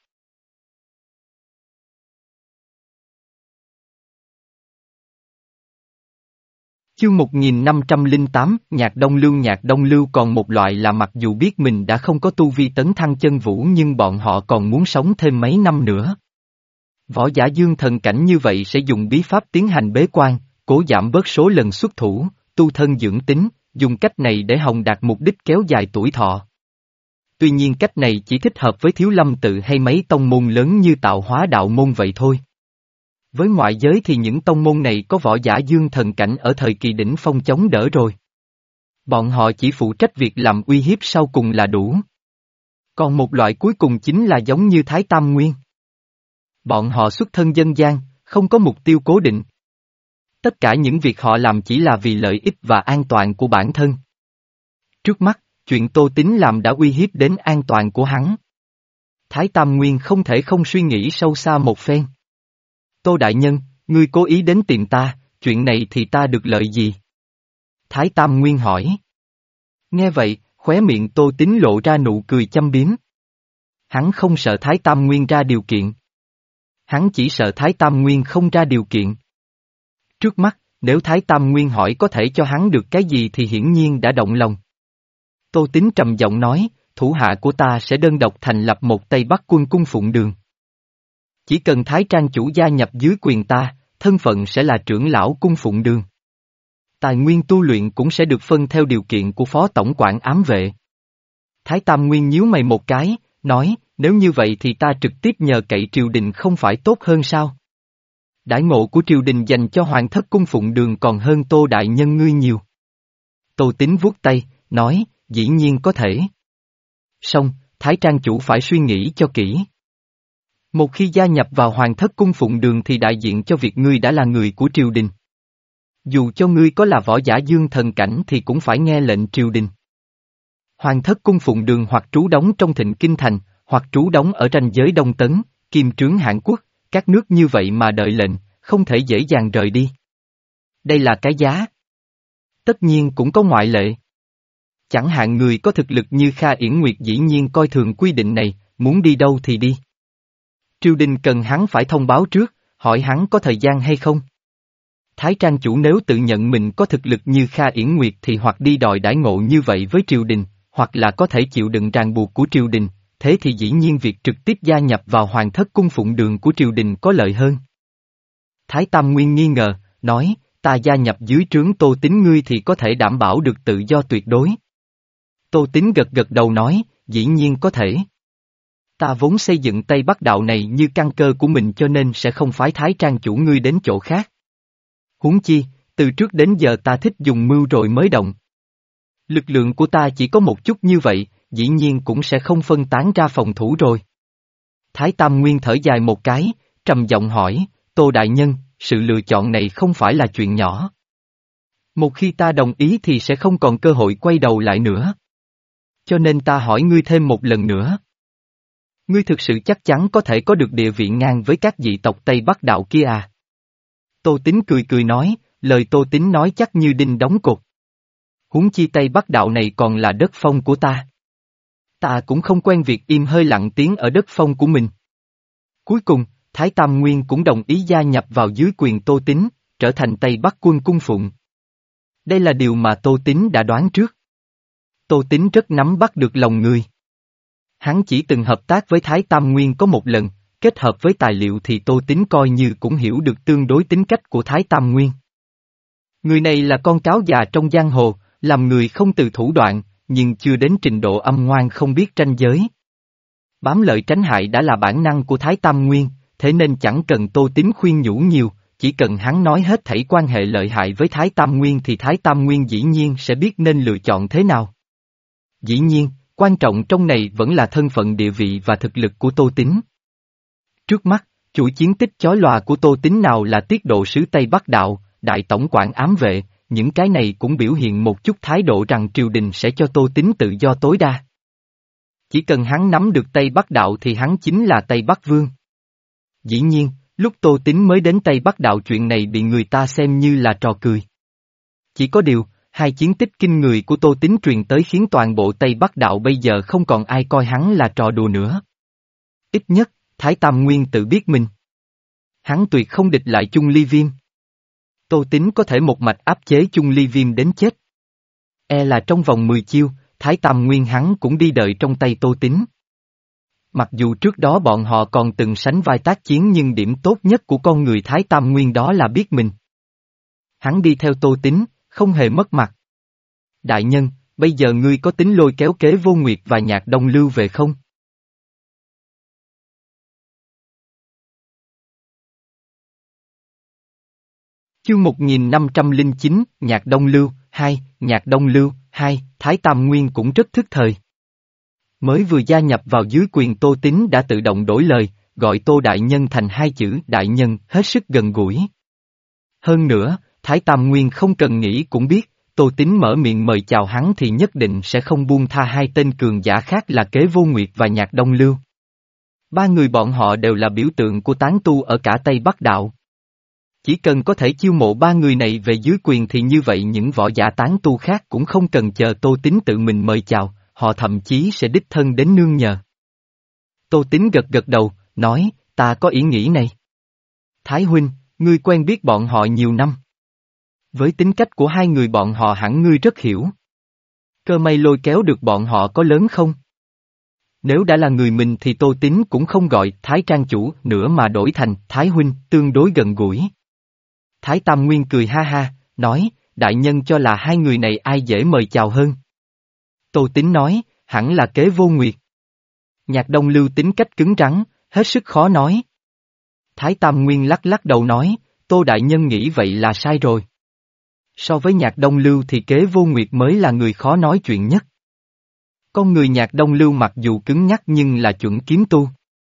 A: Chương một nghìn năm trăm lẻ tám, Nhạc Đông Lưu Nhạc Đông Lưu còn một loại là mặc dù biết mình đã không có tu vi tấn thăng chân vũ nhưng bọn họ còn muốn sống thêm mấy năm nữa. Võ giả dương thần cảnh như vậy sẽ dùng bí pháp tiến hành bế quan, cố giảm bớt số lần xuất thủ, tu thân dưỡng tính, dùng cách này để hồng đạt mục đích kéo dài tuổi thọ. Tuy nhiên cách này chỉ thích hợp với Thiếu Lâm tự hay mấy tông môn lớn như Tạo Hóa Đạo môn vậy thôi. Với ngoại giới thì những tông môn này có võ giả dương thần cảnh ở thời kỳ đỉnh phong chống đỡ rồi. Bọn họ chỉ phụ trách việc làm uy hiếp sau cùng là đủ. Còn một loại cuối cùng chính là giống như Thái Tam Nguyên. Bọn họ xuất thân dân gian, không có mục tiêu cố định. Tất cả những việc họ làm chỉ là vì lợi ích và an toàn của bản thân. Trước mắt, chuyện Tô Tín làm đã uy hiếp đến an toàn của hắn. Thái Tam Nguyên không thể không suy nghĩ sâu xa một phen. Tô Đại Nhân, ngươi cố ý đến tìm ta, chuyện này thì ta được lợi gì? Thái Tam Nguyên hỏi. Nghe vậy, Khóe miệng Tô Tín lộ ra nụ cười châm biếm. Hắn không sợ Thái Tam Nguyên ra điều kiện. Hắn chỉ sợ Thái Tam Nguyên không ra điều kiện. Trước mắt, nếu Thái Tam Nguyên hỏi có thể cho hắn được cái gì thì hiển nhiên đã động lòng. Tô Tín trầm giọng nói, thủ hạ của ta sẽ đơn độc thành lập một Tây Bắc quân cung phụng đường. Chỉ cần Thái Trang chủ gia nhập dưới quyền ta, thân phận sẽ là trưởng lão cung phụng đường. Tài nguyên tu luyện cũng sẽ được phân theo điều kiện của phó tổng quản ám vệ. Thái Tam Nguyên nhíu mày một cái, nói, nếu như vậy thì ta trực tiếp nhờ cậy triều đình không phải tốt hơn sao? Đãi ngộ của triều đình dành cho hoàng thất cung phụng đường còn hơn Tô đại nhân ngươi nhiều. Tô Tín vuốt tay, nói, dĩ nhiên có thể. Song, Thái Trang chủ phải suy nghĩ cho kỹ. Một khi gia nhập vào hoàng thất cung phụng đường thì đại diện cho việc ngươi đã là người của triều đình. Dù cho ngươi có là võ giả dương thần cảnh thì cũng phải nghe lệnh triều đình. Hoàng thất cung phụng đường hoặc trú đóng trong Thịnh Kinh Thành, hoặc trú đóng ở ranh giới Đông Tấn, Kim Trướng Hãn Quốc, các nước như vậy mà đợi lệnh, không thể dễ dàng rời đi. Đây là cái giá. Tất nhiên cũng có ngoại lệ. Chẳng hạn người có thực lực như Kha Yển Nguyệt dĩ nhiên coi thường quy định này, muốn đi đâu thì đi. Triều đình cần hắn phải thông báo trước, hỏi hắn có thời gian hay không. Thái Trang chủ nếu tự nhận mình có thực lực như Kha Yển Nguyệt thì hoặc đi đòi đãi ngộ như vậy với triều đình, hoặc là có thể chịu đựng ràng buộc của triều đình, thế thì dĩ nhiên việc trực tiếp gia nhập vào hoàng thất cung phụng đường của triều đình có lợi hơn. Thái Tam Nguyên nghi ngờ, nói, ta gia nhập dưới trướng Tô Tín ngươi thì có thể đảm bảo được tự do tuyệt đối. Tô Tín gật gật đầu nói, dĩ nhiên có thể. Ta vốn xây dựng Tây Bắc đạo này như căn cơ của mình cho nên sẽ không phái Thái Trang chủ ngươi đến chỗ khác. Huống chi, từ trước đến giờ ta thích dùng mưu rồi mới động. Lực lượng của ta chỉ có một chút như vậy, dĩ nhiên cũng sẽ không phân tán ra phòng thủ rồi. Thái Tam Nguyên thở dài một cái, trầm giọng hỏi, Tô đại nhân, sự lựa chọn này không phải là chuyện nhỏ. Một khi ta đồng ý thì sẽ không còn cơ hội quay đầu lại nữa. Cho nên ta hỏi ngươi thêm một lần nữa. Ngươi thực sự chắc chắn có thể có được địa vị ngang với các dị tộc Tây Bắc đạo kia à? Tô Tín cười cười nói, lời Tô Tín nói chắc như đinh đóng cột. Huống chi Tây Bắc đạo này còn là đất phong của ta. Ta cũng không quen việc im hơi lặng tiếng ở đất phong của mình. Cuối cùng, Thái Tam Nguyên cũng đồng ý gia nhập vào dưới quyền Tô Tín, trở thành Tây Bắc quân cung phụng. Đây là điều mà Tô Tín đã đoán trước. Tô Tín rất nắm bắt được lòng người. Hắn chỉ từng hợp tác với Thái Tam Nguyên có một lần, kết hợp với tài liệu thì Tô Tín coi như cũng hiểu được tương đối tính cách của Thái Tam Nguyên. Người này là con cáo già trong giang hồ, làm người không từ thủ đoạn, nhưng chưa đến trình độ âm ngoan không biết ranh giới. Bám lợi tránh hại đã là bản năng của Thái Tam Nguyên, thế nên chẳng cần Tô Tín khuyên nhủ nhiều, chỉ cần hắn nói hết thảy quan hệ lợi hại với Thái Tam Nguyên thì Thái Tam Nguyên dĩ nhiên sẽ biết nên lựa chọn thế nào. Dĩ nhiên, quan trọng trong này vẫn là thân phận địa vị và thực lực của Tô Tín. Trước mắt, chuỗi chiến tích chói lòa của Tô Tín nào là tiết độ sứ Tây Bắc Đạo, đại tổng quản ám vệ, những cái này cũng biểu hiện một chút thái độ rằng triều đình sẽ cho Tô Tín tự do tối đa. Chỉ cần hắn nắm được Tây Bắc Đạo thì hắn chính là Tây Bắc Vương. Dĩ nhiên, lúc Tô Tín mới đến Tây Bắc Đạo chuyện này bị người ta xem như là trò cười. Chỉ có điều, hai chiến tích kinh người của Tô Tín truyền tới khiến toàn bộ Tây Bắc Đạo bây giờ không còn ai coi hắn là trò đùa nữa. Ít nhất, Thái Tam Nguyên tự biết mình. Hắn tuyệt không địch lại Chung Ly Viêm. Tô Tín có thể một mạch áp chế Chung Ly Viêm đến chết. E là trong vòng mười chiêu, Thái Tam Nguyên hắn cũng đi đợi trong tay Tô Tín. Mặc dù trước đó bọn họ còn từng sánh vai tác chiến nhưng điểm tốt nhất của con người Thái Tam Nguyên đó là biết mình. Hắn đi theo Tô Tín, không hề mất mặt. Đại nhân, bây giờ ngươi có tính lôi kéo Kế Vô Nguyệt và Nhạc Đông Lưu về không? Chương một nghìn năm trăm lẻ chín, Nhạc Đông Lưu, hai, Nhạc Đông Lưu, hai, Thái Tam Nguyên cũng rất thức thời. Mới vừa gia nhập vào dưới quyền Tô Tín đã tự động đổi lời, gọi Tô Đại Nhân thành hai chữ Đại Nhân hết sức gần gũi. Hơn nữa, Thái Tam Nguyên không cần nghĩ cũng biết, Tô Tín mở miệng mời chào hắn thì nhất định sẽ không buông tha hai tên cường giả khác là Kế Vô Nguyệt và Nhạc Đông Lưu. Ba người bọn họ đều là biểu tượng của tán tu ở cả Tây Bắc Đạo. Chỉ cần có thể chiêu mộ ba người này về dưới quyền thì như vậy những võ giả tán tu khác cũng không cần chờ Tô Tín tự mình mời chào, họ thậm chí sẽ đích thân đến nương nhờ. Tô Tín gật gật đầu, nói, ta có ý nghĩ này. Thái huynh, ngươi quen biết bọn họ nhiều năm. Với tính cách của hai người bọn họ hẳn ngươi rất hiểu. Cơ may lôi kéo được bọn họ có lớn không? Nếu đã là người mình thì Tô Tín cũng không gọi Thái Trang chủ nữa mà đổi thành Thái huynh, tương đối gần gũi. Thái Tam Nguyên cười ha ha, nói, đại nhân cho là hai người này ai dễ mời chào hơn. Tô Tín nói, hẳn là Kế Vô Nguyệt. Nhạc Đông Lưu tính cách cứng rắn, hết sức khó nói. Thái Tam Nguyên lắc lắc đầu nói, Tô đại nhân nghĩ vậy là sai rồi. So với Nhạc Đông Lưu thì Kế Vô Nguyệt mới là người khó nói chuyện nhất. Con người Nhạc Đông Lưu mặc dù cứng nhắc nhưng là chuẩn kiếm tu.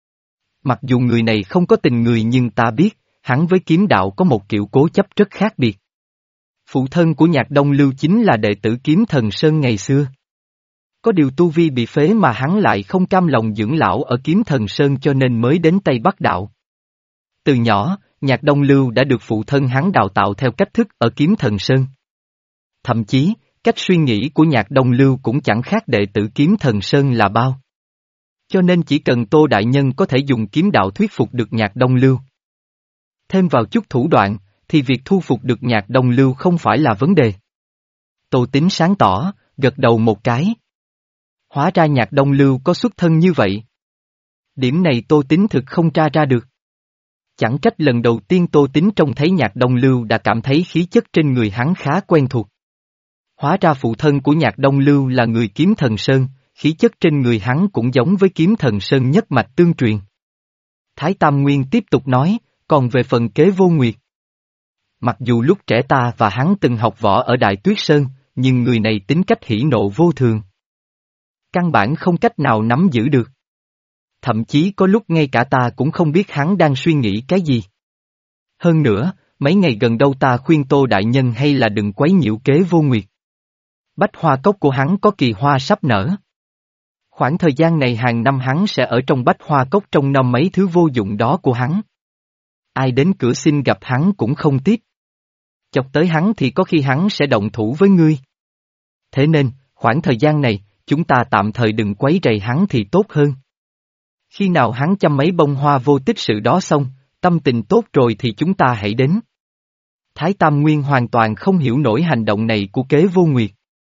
A: Mặc dù người này không có tình người nhưng ta biết, hắn với kiếm đạo có một kiểu cố chấp rất khác biệt. Phụ thân của Nhạc Đông Lưu chính là đệ tử Kiếm Thần Sơn ngày xưa. Có điều tu vi bị phế mà hắn lại không cam lòng dưỡng lão ở Kiếm Thần Sơn cho nên mới đến Tây Bắc Đạo. Từ nhỏ, Nhạc Đông Lưu đã được phụ thân hắn đào tạo theo cách thức ở Kiếm Thần Sơn. Thậm chí, cách suy nghĩ của Nhạc Đông Lưu cũng chẳng khác đệ tử Kiếm Thần Sơn là bao. Cho nên chỉ cần Tô đại nhân có thể dùng kiếm đạo thuyết phục được Nhạc Đông Lưu. Thêm vào chút thủ đoạn, thì việc thu phục được Nhạc Đông Lưu không phải là vấn đề. Tô Tín sáng tỏ, gật đầu một cái. Hóa ra Nhạc Đông Lưu có xuất thân như vậy. Điểm này Tô Tín thực không tra ra được. Chẳng trách lần đầu tiên Tô Tín trông thấy Nhạc Đông Lưu đã cảm thấy khí chất trên người hắn khá quen thuộc. Hóa ra phụ thân của Nhạc Đông Lưu là người Kiếm Thần Sơn, khí chất trên người hắn cũng giống với Kiếm Thần Sơn nhất mạch tương truyền. Thái Tam Nguyên tiếp tục nói, còn về phần Kế Vô Nguyệt. Mặc dù lúc trẻ ta và hắn từng học võ ở Đại Tuyết Sơn, nhưng người này tính cách hỉ nộ vô thường. Căn bản không cách nào nắm giữ được. Thậm chí có lúc ngay cả ta cũng không biết hắn đang suy nghĩ cái gì. Hơn nữa, mấy ngày gần đâu ta khuyên Tô đại nhân hay là đừng quấy nhiễu Kế Vô Nguyệt. Bách hoa cốc của hắn có kỳ hoa sắp nở. Khoảng thời gian này hàng năm hắn sẽ ở trong bách hoa cốc trông nom mấy thứ vô dụng đó của hắn. Ai đến cửa xin gặp hắn cũng không tiếp. Chọc tới hắn thì có khi hắn sẽ động thủ với ngươi. Thế nên, khoảng thời gian này, chúng ta tạm thời đừng quấy rầy hắn thì tốt hơn. Khi nào hắn chăm mấy bông hoa vô tích sự đó xong, tâm tình tốt rồi thì chúng ta hãy đến. Thái Tam Nguyên hoàn toàn không hiểu nổi hành động này của Kế Vô Nguyệt.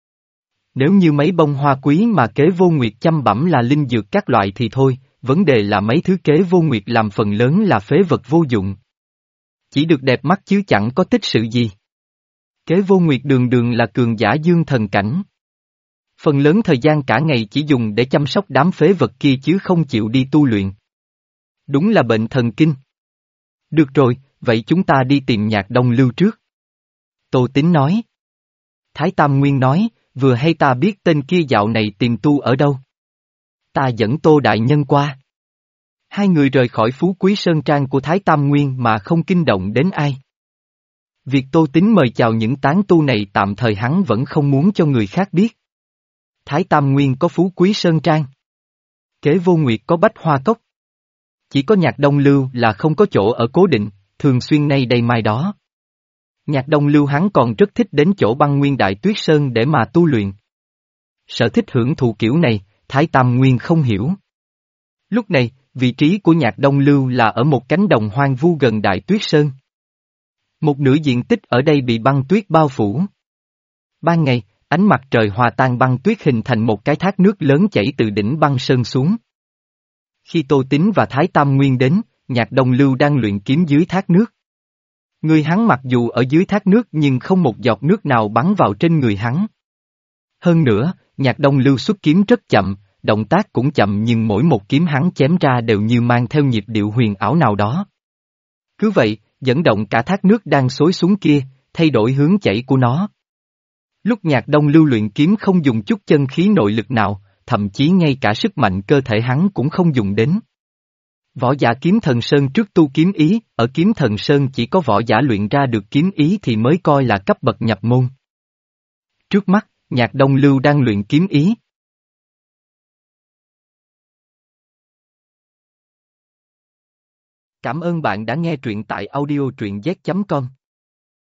A: Nếu như mấy bông hoa quý mà Kế Vô Nguyệt chăm bẵm là linh dược các loại thì thôi, vấn đề là mấy thứ Kế Vô Nguyệt làm phần lớn là phế vật vô dụng. Chỉ được đẹp mắt chứ chẳng có tích sự gì. Kế Vô Nguyệt đường đường là cường giả dương thần cảnh. Phần lớn thời gian cả ngày chỉ dùng để chăm sóc đám phế vật kia chứ không chịu đi tu luyện. Đúng là bệnh thần kinh. Được rồi, vậy chúng ta đi tìm Nhạc Đông Lưu trước. Tô Tín nói. Thái Tam Nguyên nói, vừa hay ta biết tên kia dạo này tìm tu ở đâu. Ta dẫn Tô đại nhân qua. Hai người rời khỏi Phú Quý Sơn Trang của Thái Tam Nguyên mà không kinh động đến ai. Việc Tô Tín mời chào những tán tu này tạm thời hắn vẫn không muốn cho người khác biết. Thái Tam Nguyên có Phú Quý Sơn Trang. Kế Vô Nguyệt có Bách Hoa Cốc. Chỉ có Nhạc Đông Lưu là không có chỗ ở cố định, thường xuyên nay đây mai đó. Nhạc Đông Lưu hắn còn rất thích đến chỗ Băng Nguyên Đại Tuyết Sơn để mà tu luyện. Sở thích hưởng thụ kiểu này, Thái Tam Nguyên không hiểu. Lúc này, vị trí của Nhạc Đông Lưu là ở một cánh đồng hoang vu gần Đại Tuyết Sơn. Một nửa diện tích ở đây bị băng tuyết bao phủ. Ban ngày, ánh mặt trời hòa tan băng tuyết hình thành một cái thác nước lớn chảy từ đỉnh băng sơn xuống. Khi Tô Tín và Thái Tam Nguyên đến, Nhạc Đông Lưu đang luyện kiếm dưới thác nước. Người hắn mặc dù ở dưới thác nước nhưng không một giọt nước nào bắn vào trên người hắn. Hơn nữa, Nhạc Đông Lưu xuất kiếm rất chậm, động tác cũng chậm nhưng mỗi một kiếm hắn chém ra đều như mang theo nhịp điệu huyền ảo nào đó. Cứ vậy, dẫn động cả thác nước đang xối xuống kia, thay đổi hướng chảy của nó. Lúc Nhạc Đông Lưu luyện kiếm không dùng chút chân khí nội lực nào, thậm chí ngay cả sức mạnh cơ thể hắn cũng không dùng đến. Võ giả Kiếm Thần Sơn trước tu kiếm ý, ở Kiếm Thần Sơn chỉ có võ giả luyện ra được kiếm ý thì mới coi là cấp bậc nhập môn. Trước mắt, Nhạc Đông Lưu đang luyện kiếm ý. Cảm ơn bạn đã nghe truyện tại audio truyện z chấm com.